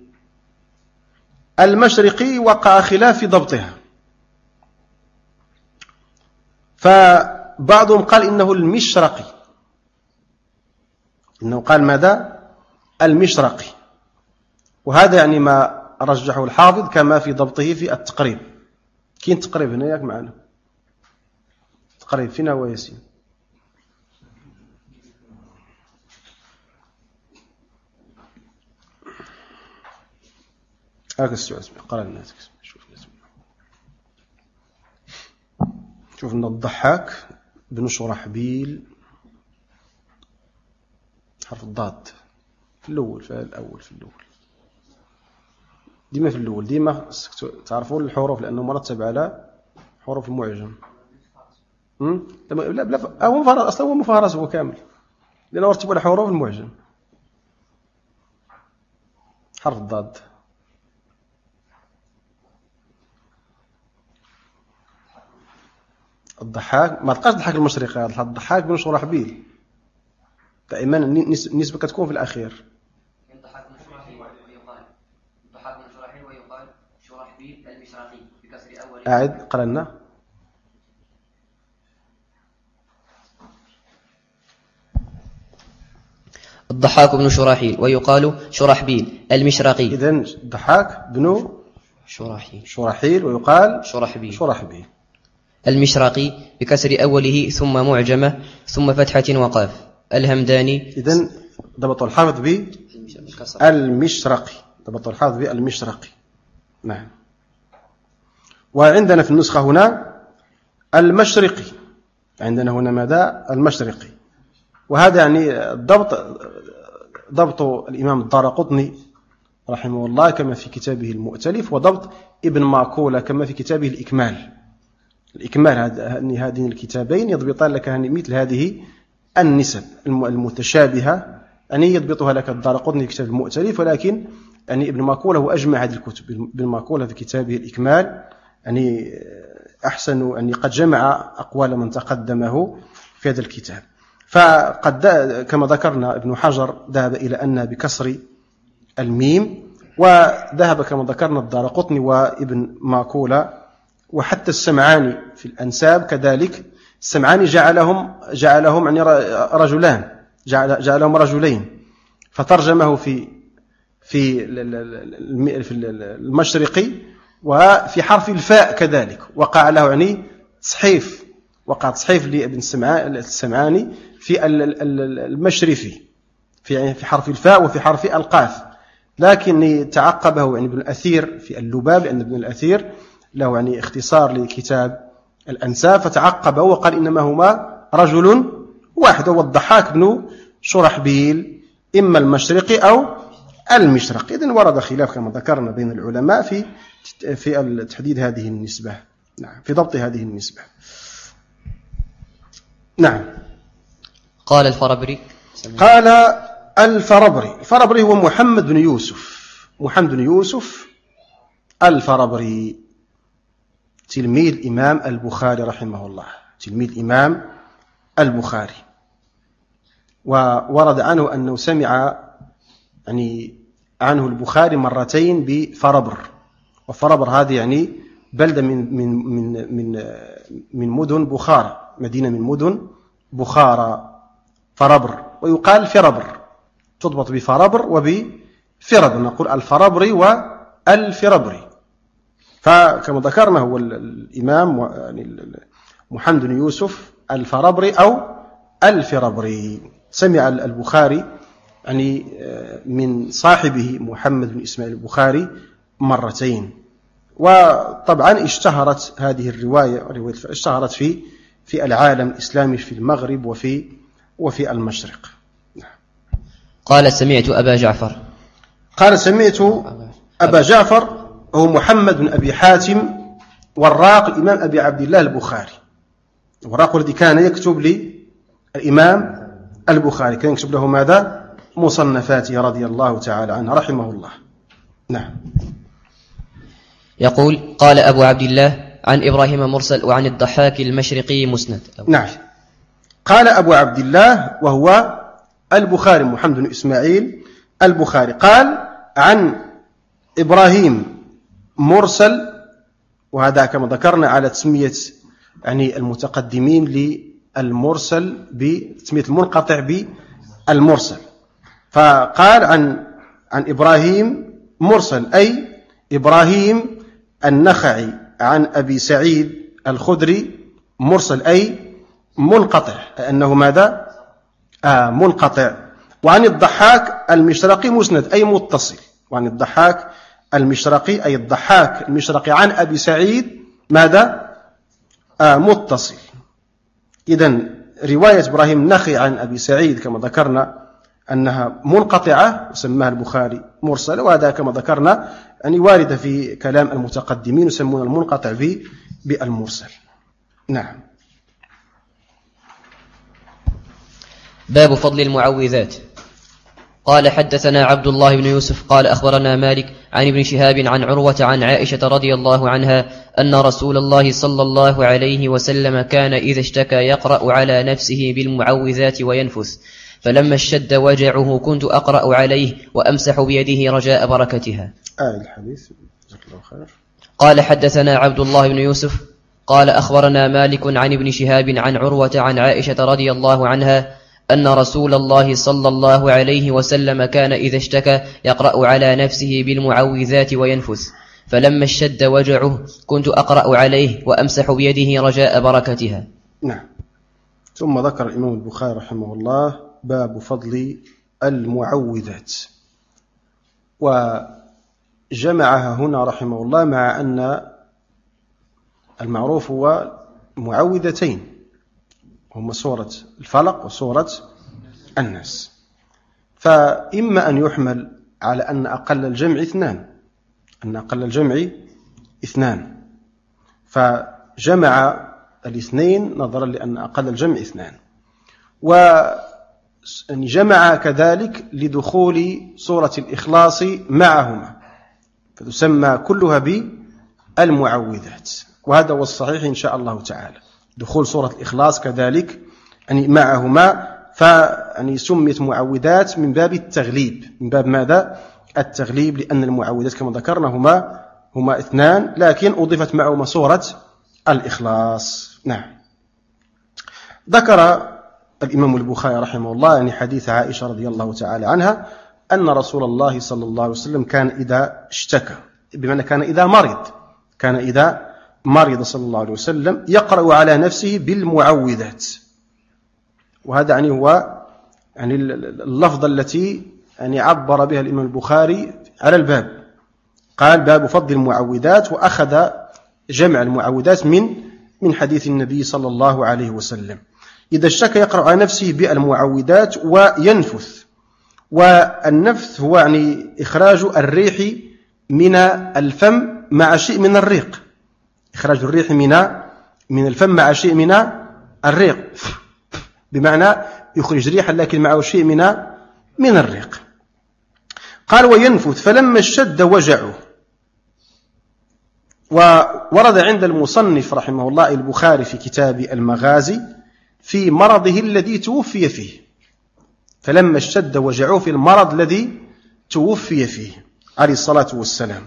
المشرقي وقع خلاف في ضبطها، فبعضهم قال إنه المشرقي، إنه قال ماذا؟ المشرقي، وهذا يعني ما رجحه الحافظ كما في ضبطه في التقريب. كاين تقريب هنا ياك معنا؟ تقريب فينا هو ياسين. هاك السؤال اسمع، قرأ الناس شوف ان الضحاك بن شرحبيل حرف الضاد في الأول، في الأول ديما في الأول، ديما تعرفون الحروف لأنه مرتب على حروف المعجم. لا هو مفهرس، أصلا هو مفهرس هو كامل، لأنه مرتب على حروف المعجم. حرف الضاد. الضحاك ما تلقاش الضحاك المشرقي، هذا الضحاك بن شرحبيل، دائما النسبة كتكون في الأخير. الضحاك بن شرحبيل ويقال شرحبيل المشرقي بكسر أول. أعد قرأنا. الضحاك بن شرحيل ويقال شرحبيل المشرقي. إذن الضحاك بن شرحيل ويقال شرحبيل المشرقي بكسر أوله ثم معجمة ثم فتحة وقاف الهمداني. إذن ضبط الحافظ بالمشرقي، ضبط الحافظ بالمشرقي. نعم. وعندنا في النسخة هنا المشرقي، عندنا هنا ماذا؟ المشرقي. وهذا يعني ضبط الإمام الدارقطني رحمه الله كما في كتابه المؤتلف، وضبط ابن ماكولة كما في كتابه الإكمال. هذين الكتابين يضبطان لك مثل هذه النسب المتشابهة، يعني يضبطها لك الدارقطني في كتاب المؤتلف، ولكن يعني ابن ماكولة هو أجمع هذه الكتب. ابن ماكولة في كتابه الإكمال يعني أحسن، يعني قد جمع أقوال من تقدمه في هذا الكتاب. فقد كما ذكرنا ابن حجر ذهب إلى أن بكسر الميم، وذهب كما ذكرنا الدارقطني وابن ماكولة، وحتى السمعاني في الأنساب كذلك. السمعاني جعلهم يعني رجلان، جعلهم رجلين، فترجمه في المشرقي وفي حرف الفاء كذلك، وقع له يعني تصحيف، وقع تصحيف لابن السمعاني في المشرفي في حرف الفاء وفي حرف القاف، لكن تعقبه يعني ابن الأثير في اللباب، لأن ابن الأثير له يعني اختصار لكتاب الأنساب، فتعقبه وقال إنما هما رجل واحد، هو الضحاك بن شرحبيل، إما المشرقي أو المشرقي. إذن ورد خلاف كما ذكرنا بين العلماء في تحديد هذه النسبة، نعم، في ضبط هذه النسبة. نعم. قال الفربري الفربري هو محمد بن يوسف الفربري، تلميذ الإمام البخاري رحمه الله، تلميذ الإمام البخاري. وورد عنه أنه سمع يعني عنه البخاري مرتين بفربر، وفربر هذه يعني بلدة من مدن بخارى، مدينة من مدن بخارى، فربر، ويقال فربر، تضبط بفربر وبفربر، نقول الفربري والفربري. فكما ذكرنا هو الإمام يعني محمد بن يوسف الفربري أو الفربري. سمع البخاري يعني من صاحبه محمد بن إسماعيل البخاري مرتين. وطبعا اشتهرت هذه الرواية اشتهرت في العالم الإسلامي، في المغرب وفي المشرق. قال سمعت أبا جعفر. قال سمعت أبا جعفر هو محمد بن أبي حاتم وراق الإمام أبي عبد الله البخاري، وراق الذي كان يكتب للإمام البخاري، كان يكتب له ماذا؟ مصنفاته رضي الله تعالى عنه رحمه الله. نعم. يقول قال أبو عبد الله عن إبراهيم مرسل وعن الضحاك المشرقي مسند. نعم. قال أبو عبد الله وهو البخاري محمد بن إسماعيل البخاري، قال عن إبراهيم مرسل، وهذا كما ذكرنا على تسمية يعني المتقدمين للمرسل بتسمية المنقطع بالمرسل، فقال عن إبراهيم مرسل أي إبراهيم النخعي عن أبي سعيد الخدري مرسل أي منقطع، أنه ماذا؟ منقطع. وعن الضحاك المشرقي مسند أي متصل، وعن الضحاك المشرقي أي الضحاك المشرقي عن أبي سعيد ماذا؟ متصل. إذن رواية إبراهيم النخعي عن أبي سعيد كما ذكرنا أنها منقطعة وسماها البخاري مرسلة، وهذا كما ذكرنا يعني واردة في كلام المتقدمين يسمون المنقطع بالمرسل. نعم. باب فضل المعوذات. قال حدثنا عبد الله بن يوسف قال أخبرنا مالك عن ابن شهاب عن عروة عن عائشة رضي الله عنها أن رسول الله صلى الله عليه وسلم كان إذا اشتكى يقرأ على نفسه بالمعوذات وينفث، فلما اشتد وجعه كنت أقرأ عليه وأمسح بيده رجاء بركتها. الحديث جزاك الله خير. قال حدثنا عبد الله بن يوسف قال أخبرنا مالك عن ابن شهاب عن عروة عن عائشة رضي الله عنها أن رسول الله صلى الله عليه وسلم كان إذا اشتكى يقرأ على نفسه بالمعوذات وينفث، فلما اشتد وجعه كنت أقرأ عليه وأمسح بيده رجاء بركتها. نعم. ثم ذكر الإمام البخاري رحمه الله باب فضل المعوذات، وجمعها هنا رحمه الله مع أن المعروف هو معوذتين، هما سورة الفلق وسورة الناس، فإما أن يحمل على أن أقل الجمع اثنان، فجمع الاثنين نظرا لأن أقل الجمع اثنان، وجمع كذلك لدخول سورة الإخلاص معهما، فتسمى كلها بالمعوذات، وهذا هو الصحيح إن شاء الله تعالى، دخول سورة الإخلاص كذلك يعني معهما، فيعني سميت معوذات من باب التغليب، من باب ماذا؟ التغليب، لأن المعوذات كما ذكرنا هما اثنان، لكن أضيفت معهما سورة الإخلاص. نعم. ذكر الإمام البخاري رحمه الله يعني حديث عائشة رضي الله تعالى عنها أن رسول الله صلى الله عليه وسلم كان إذا اشتكى، بمعنى كان إذا مرض صلى الله عليه وسلم يقرأ على نفسه بالمعوذات، وهذا يعني هو يعني اللفظة التي يعني عبر بها الإمام البخاري على الباب، قال باب فضل المعوذات، وأخذ جمع المعوذات من حديث النبي صلى الله عليه وسلم. إذا اشتكى يقرأ على نفسه بالمعوذات وينفث، والنفث هو يعني إخراج الريح من الفم مع شيء من الريق، إخراج الريح من الفم مع شيء من الريق، بمعنى يخرج ريحا لكن معه شيء من الريق. قال وينفث فلما اشتد وجعه، وورد عند المصنف رحمه الله البخاري في كتاب المغازي في مرضه الذي توفي فيه، فلما اشتد وجعه في المرض الذي توفي فيه عليه الصلاة والسلام.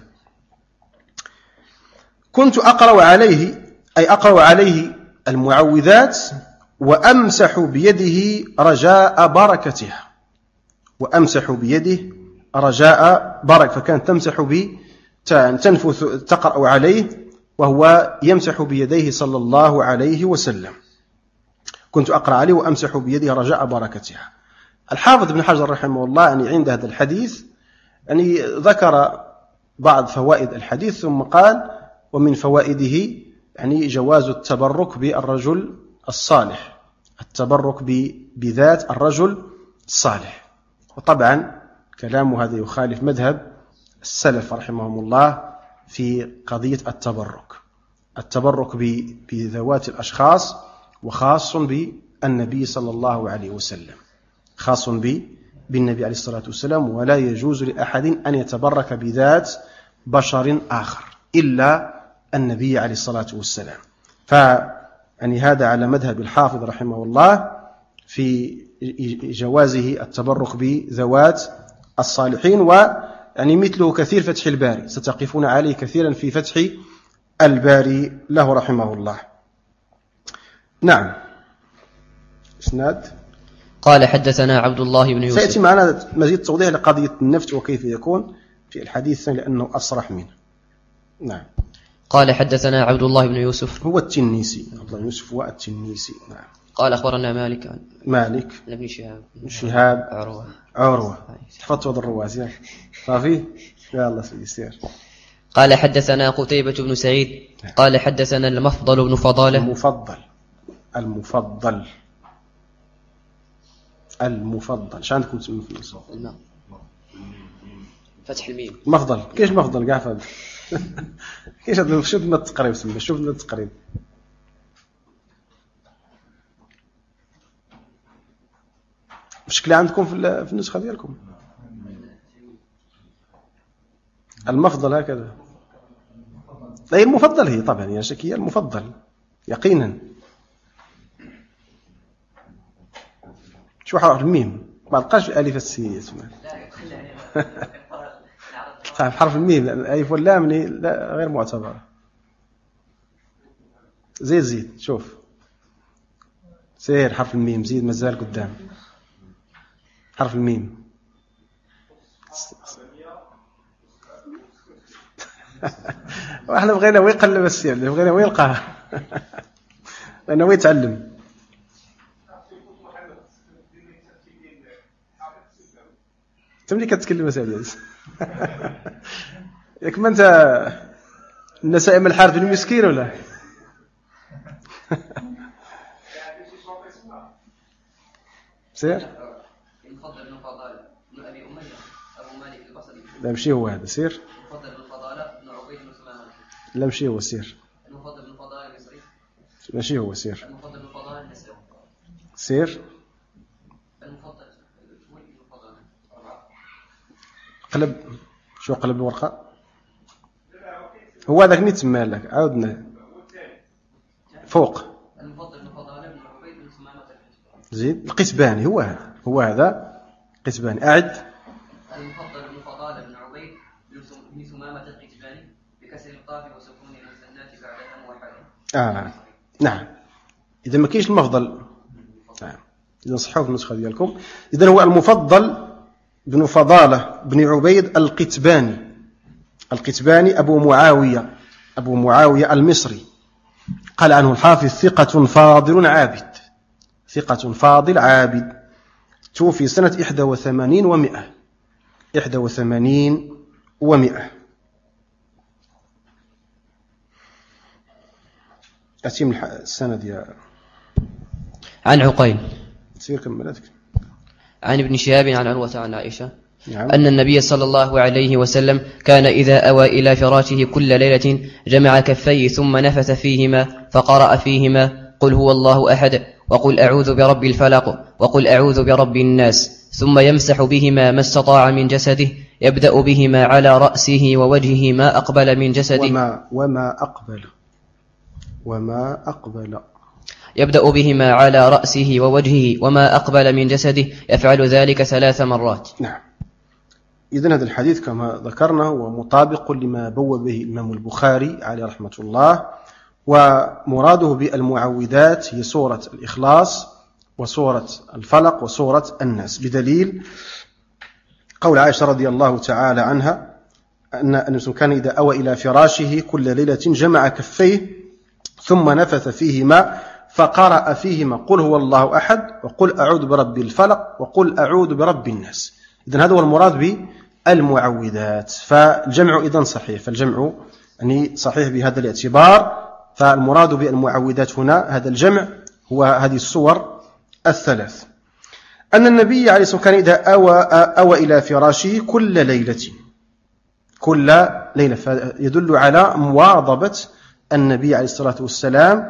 كنت أقرأ عليه المعوذات وأمسح بيده رجاء بركتها، وأمسح بيده رجاء بركة، فكانت تمسح تنفث تقرأ عليه وهو يمسح بيديه صلى الله عليه وسلم. كنت أقرأ عليه وأمسح بيده رجاء بركتها. الحافظ ابن حجر رحمه الله يعني عند هذا الحديث يعني ذكر بعض فوائد الحديث ثم قال: ومن فوائده يعني جواز التبرك بالرجل الصالح، التبرك بذات الرجل الصالح. وطبعا كلام هذا يخالف مذهب السلف رحمهم الله في قضية التبرك بذوات الأشخاص، وخاص بالنبي صلى الله عليه وسلم، خاص بالنبي عليه الصلاة والسلام، ولا يجوز لأحد أن يتبرك بذات بشر آخر إلا النبي عليه الصلاة والسلام. يعني هذا على مذهب الحافظ رحمه الله في جوازه التبرك بذوات الصالحين، ويعني مثله كثير فتح الباري، ستقفون عليه كثيرا في فتح الباري له رحمه الله. نعم. اسناد. قال حدثنا عبد الله بن يوسف. سيأتي معنا مزيد توضيح لقضية النفت وكيف يكون في الحديث الثاني لأنه أصرح منه. نعم. قال حدثنا عبد الله بن يوسف هو التنيسي، عبد الله بن يوسف هو التنيسي. نعم. قال أخبرنا مالك ابن شهاب عروة تحفظت وضع الرواسي صافي يلا سير. قال حدثنا قتيبة بن سعيد قال حدثنا المفضل بن فضالة. المفضل شو عندكم تسمون في النص؟ فتح الميم. مفضل كيش مفضل قاع فهد كيش هذا شوف لنا التقريب سمي شوف لنا التقريب. مشكلة عندكم في النسخة ديالكم المفضل هكذا. لا المفضل هي طبعا يا شكية المفضل يقينا. شو حرف الميم ما لقاش الالف السينية اسمها حرف الميم الالف واللام لا غير معتبرة. زيد شوف سير حرف الميم زيد مازال قدام حرف الميم واحنا بغينا ويقلب السير بغينا ويلقاه بغينا ويتعلم. تملي كتكلم سعيد ياك ما انت النسائم الحارث بن مسكين ولا سير المفضل بن فضالة بن أبي أمية أبو مالك البصري. لا مشي هو هذا سير. المفضل بن فضالة بن عبيد بن سليمان. لا مشي هو سير. المفضل بن فضالة المصري. ماشي هو سير. المفضل بن فضالة النسائي. سير. المفضل قلب شو قلب الورقة هو هذاك اللي تسمى لك عاودنا فوق. المفضل بن فضالة بن عبيد بن سليمان. زيد القتباني هو هذا قتباني أعد. المفضل بن فضالة بن عبيد بن سمامة القتباني بكسر القاف وسكون المثنات بعدها موحدا. نعم إذا ما كاينش المفضل إذا صحوا في النسخة ديالكم. إذا هو المفضل بن فضالة بن عبيد القتباني أبو معاوية المصري. قال عنه الحافظ ثقة فاضل عابد توفي سنة 81 و100. أتم السند يا عن عقيل سير كملتك. عن ابن شهاب عن عروة عن عائشة نعم. أن النبي صلى الله عليه وسلم كان إذا أوى إلى فراشه كل ليلة جمع كفيه ثم نفث فيهما فقرأ فيهما قل هو الله أحد وقل أعوذ برب الفلق وقل أعوذ برب الناس ثم يمسح بهما ما استطاع من جسده يبدأ بهما على رأسه ووجهه ما أقبل من جسده وما أقبل يبدأ بهما على رأسه ووجهه وما أقبل من جسده، يفعل ذلك 3 مرات. نعم. إذن هذا الحديث كما ذكرنا هو مطابق لما بوّب به الإمام البخاري عليه رحمة الله، ومراده بالمعوذات هي سورة الإخلاص وسورة الفلق وسورة الناس، بدليل قول عائشة رضي الله تعالى عنها أن النبي كان إذا أوى إلى فراشه كل ليلة جمع كفيه ثم نفث فيهما فقرأ فيهما قل هو الله أحد وقل أعوذ برب الفلق وقل أعوذ برب الناس. إذن هذا هو المراد بالمعوذات، فالجمع إذن صحيح، فالجمع يعني صحيح بهذا الاعتبار، فالمراد بالمعوذات هنا هذا الجمع هو هذه السور الثلاث. أن النبي عليه الصلاة والسلام كان إذا أوى إلى فراشه كل ليلة فيدل على مواظبة النبي عليه الصلاة والسلام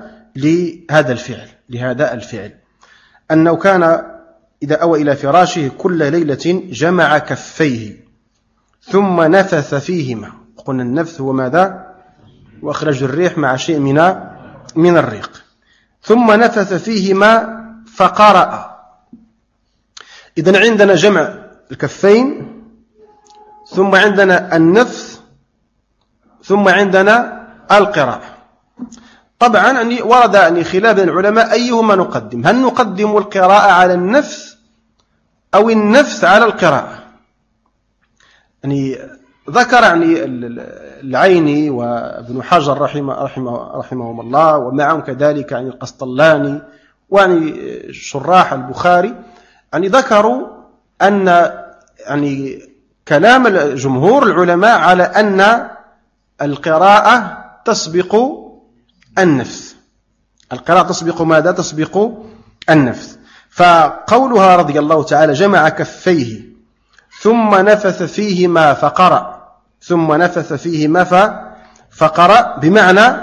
لهذا الفعل أنه كان إذا أوى إلى فراشه كل ليلة جمع كفيه ثم نفث فيهما. قلنا النفث هو ماذا؟ وأخرج الريح مع شيء من الريق. ثم نفث فيهما فقرأ. إذن عندنا جمع الكفين، ثم عندنا النفث، ثم عندنا القراءة. طبعا يعني ورد خلاف بين العلماء أيهما نقدم، هل نقدم القراءة على النفث أو النفث على القراءة؟ يعني ذكر العيني وابن حجر رحمهم الله، ومعهم كذلك القسطلاني شراح البخاري، ذكروا أن كلام جمهور العلماء على أن القراءة تسبق النفث. القراءة تسبق ماذا؟ تسبق النفث. فقولها رضي الله تعالى جمع كفيه ثم نفث فيهما فقرأ، ثم نفث فيهما فقرأ، بمعنى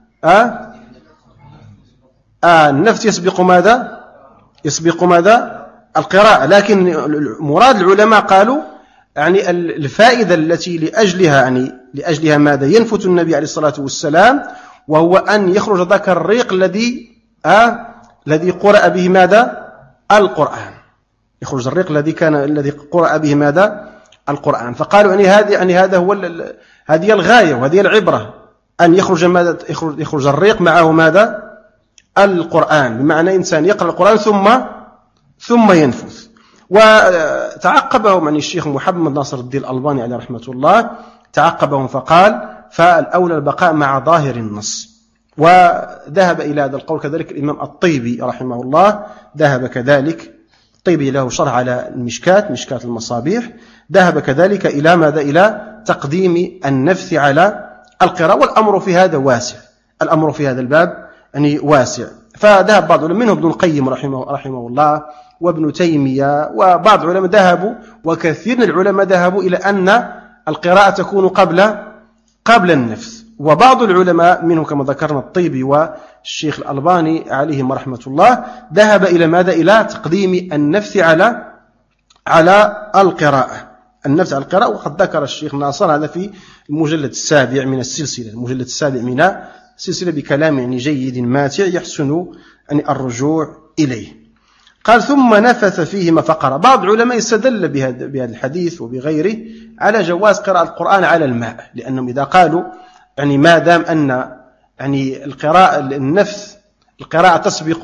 النفث يسبق ماذا؟ يسبق ماذا؟ القراءة. لكن مراد العلماء قالوا الفائدة التي لأجلها ماذا ينفث النبي عليه الصلاة والسلام، وهو أن يخرج ذاك الريق الذي قرأ به ماذا؟ القرآن. يخرج الريق الذي قرأ به ماذا؟ القرآن. فقالوا هذا هو هذه الغاية وهذه العبرة، أن يخرج الريق معه ماذا؟ القرآن، بمعنى إنسان يقرأ القرآن ثم ينفث. وتعقبهم الشيخ محمد ناصر الدين الألباني عليه رحمة الله، تعقبهم فقال فالأولى البقاء مع ظاهر النص. وذهب إلى هذا القول كذلك الإمام الطيبي رحمه الله، ذهب كذلك الطيبي له شرح على مشكاة المصابيح، ذهب كذلك إلى ماذا؟ إلى تقديم النفث على القراءة. والأمر في هذا واسع، الأمر في هذا الباب واسع. فذهب بعض العلماء منهم ابن القيم رحمه الله وابن تيمية وبعض العلماء ذهبوا، وكثير من العلماء ذهبوا إلى أن القراءة تكون قبل النفث. وبعض العلماء منهم كما ذكرنا الطيبي والشيخ الألباني عليهم رحمة الله ذهب إلى ماذا؟ إلى تقديم النفث على القراءة، النفث على القراءة. وقد ذكر الشيخ ناصر هذا في المجلد السابع من السلسلة، بكلام جيد ماتع يحسن الرجوع إليه. قال ثم نفث فيهما فقرأ. بعض العلماء استدل بهذا الحديث وبغيره على جواز قراءة القرآن على الماء، لأنهم إذا قالوا ما دام أن القراءة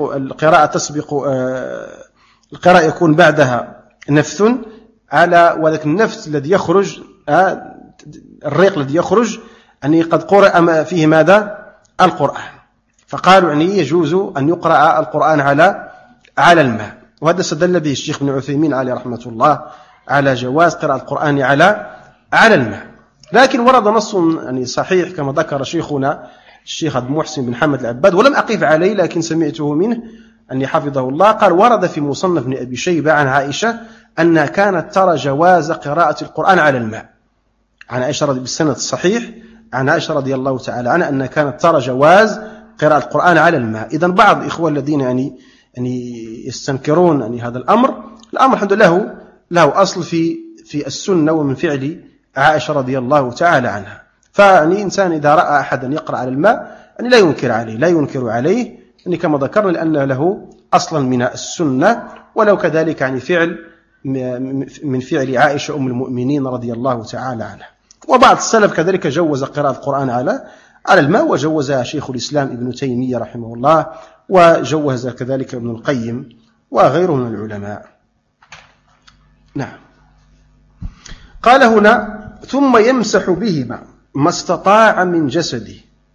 يكون بعدها نفث على وذلك النفث الذي يخرج، الريق الذي يخرج قد قرأ فيه ماذا؟ القرآن. فقالوا يجوز أن يقرأ القرآن على الماء. وهذا استدل به الشيخ ابن عثيمين عليه رحمة الله على جواز قراءة القرآن على الماء. لكن ورد نص صحيح كما ذكر شيخنا الشيخ عبد المحسن بن حمد العباد، ولم أقف عليه لكن سمعته منه حفظه الله، قال ورد في مصنف ابن أبي شيبة عن عائشة أنها كانت ترى جواز قراءة القرآن على الماء، عن عائشة بالسند الصحيح عن عائشة رضي الله تعالى عنها أنها كانت ترى جواز قراءة القرآن على الماء. إذن بعض الإخوة الذين يستنكرون هذا الأمر الحمد لله له أصل في السنة ومن فعل عائشة رضي الله تعالى عنها. إنسان إذا رأى أحدا يقرأ على الماء لا ينكر عليه يعني كما ذكرنا لأن له أصلا من السنة، ولو كذلك يعني فعل من فعل عائشة أم المؤمنين رضي الله تعالى عنها. وبعض السلف كذلك جوز قراءة القرآن على الماء، وجوزها شيخ الإسلام ابن تيمية رحمه الله، وجوز كذلك ابن القيم وغيره من العلماء. نعم. قال هنا ثم يمسح بهما ما استطاع من جسده،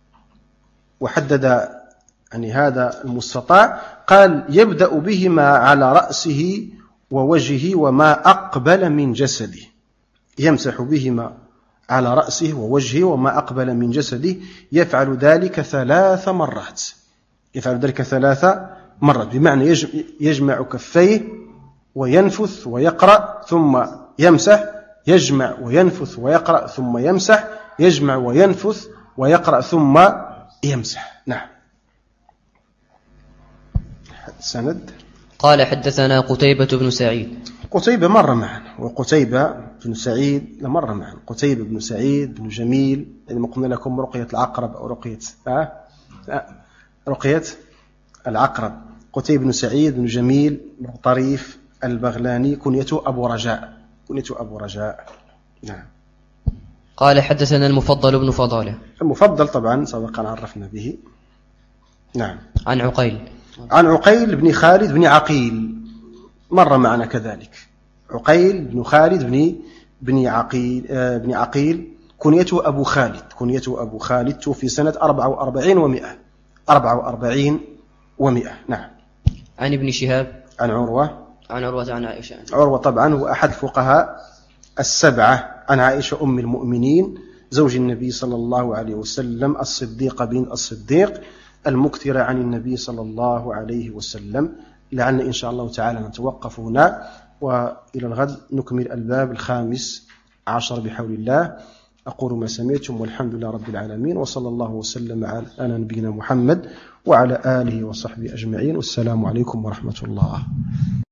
وحدد يعني هذا المستطاع، قال يبدأ بهما على رأسه ووجهه وما أقبل من جسده. يمسح بهما على رأسه ووجهه وما أقبل من جسده، يفعل ذلك 3 مرات. يفعل ذلك 3 مرات، بمعنى يجمع كفيه وينفث ويقرأ ثم يمسح، يجمع وينفث ويقرأ ثم يمسح، يجمع وينفث ويقرأ ثم يمسح. نعم. سند. قال حدثنا قتيبة بن سعيد. قتيبة مر معنا، وقتيبة بن سعيد مر معنا. قتيبة بن سعيد بن جميل، يعني ما قلنا لكم رقية العقرب أو رقية العقرب. قتيبة بن سعيد بن جميل بن طريف البغلاني، كنيته أبو رجاء. نعم. قال حدثنا المفضل بن فضالة. المفضل طبعا سبق أن عرفنا به. نعم. عن عقيل بن خالد بن عقيل، مر معنا كذلك. عقيل بن خالد بن عقيل كنيته أبو خالد، توفي سنة 44 و100. نعم. عن ابن شهاب. عن عروة عن عائشة. عروة طبعا هو أحد الفقهاء 7، عن عائشة أم المؤمنين زوج النبي صلى الله عليه وسلم، الصديقة بنت الصديق، المكثرة عن النبي صلى الله عليه وسلم. لعلنا إن شاء الله تعالى نتوقف هنا، وإلى الغد نكمل الباب 15 بحول الله. أقول ما سمعتم، والحمد لله رب العالمين، وصلى الله وسلم على نبينا محمد وعلى آله وصحبه أجمعين، والسلام عليكم ورحمة الله.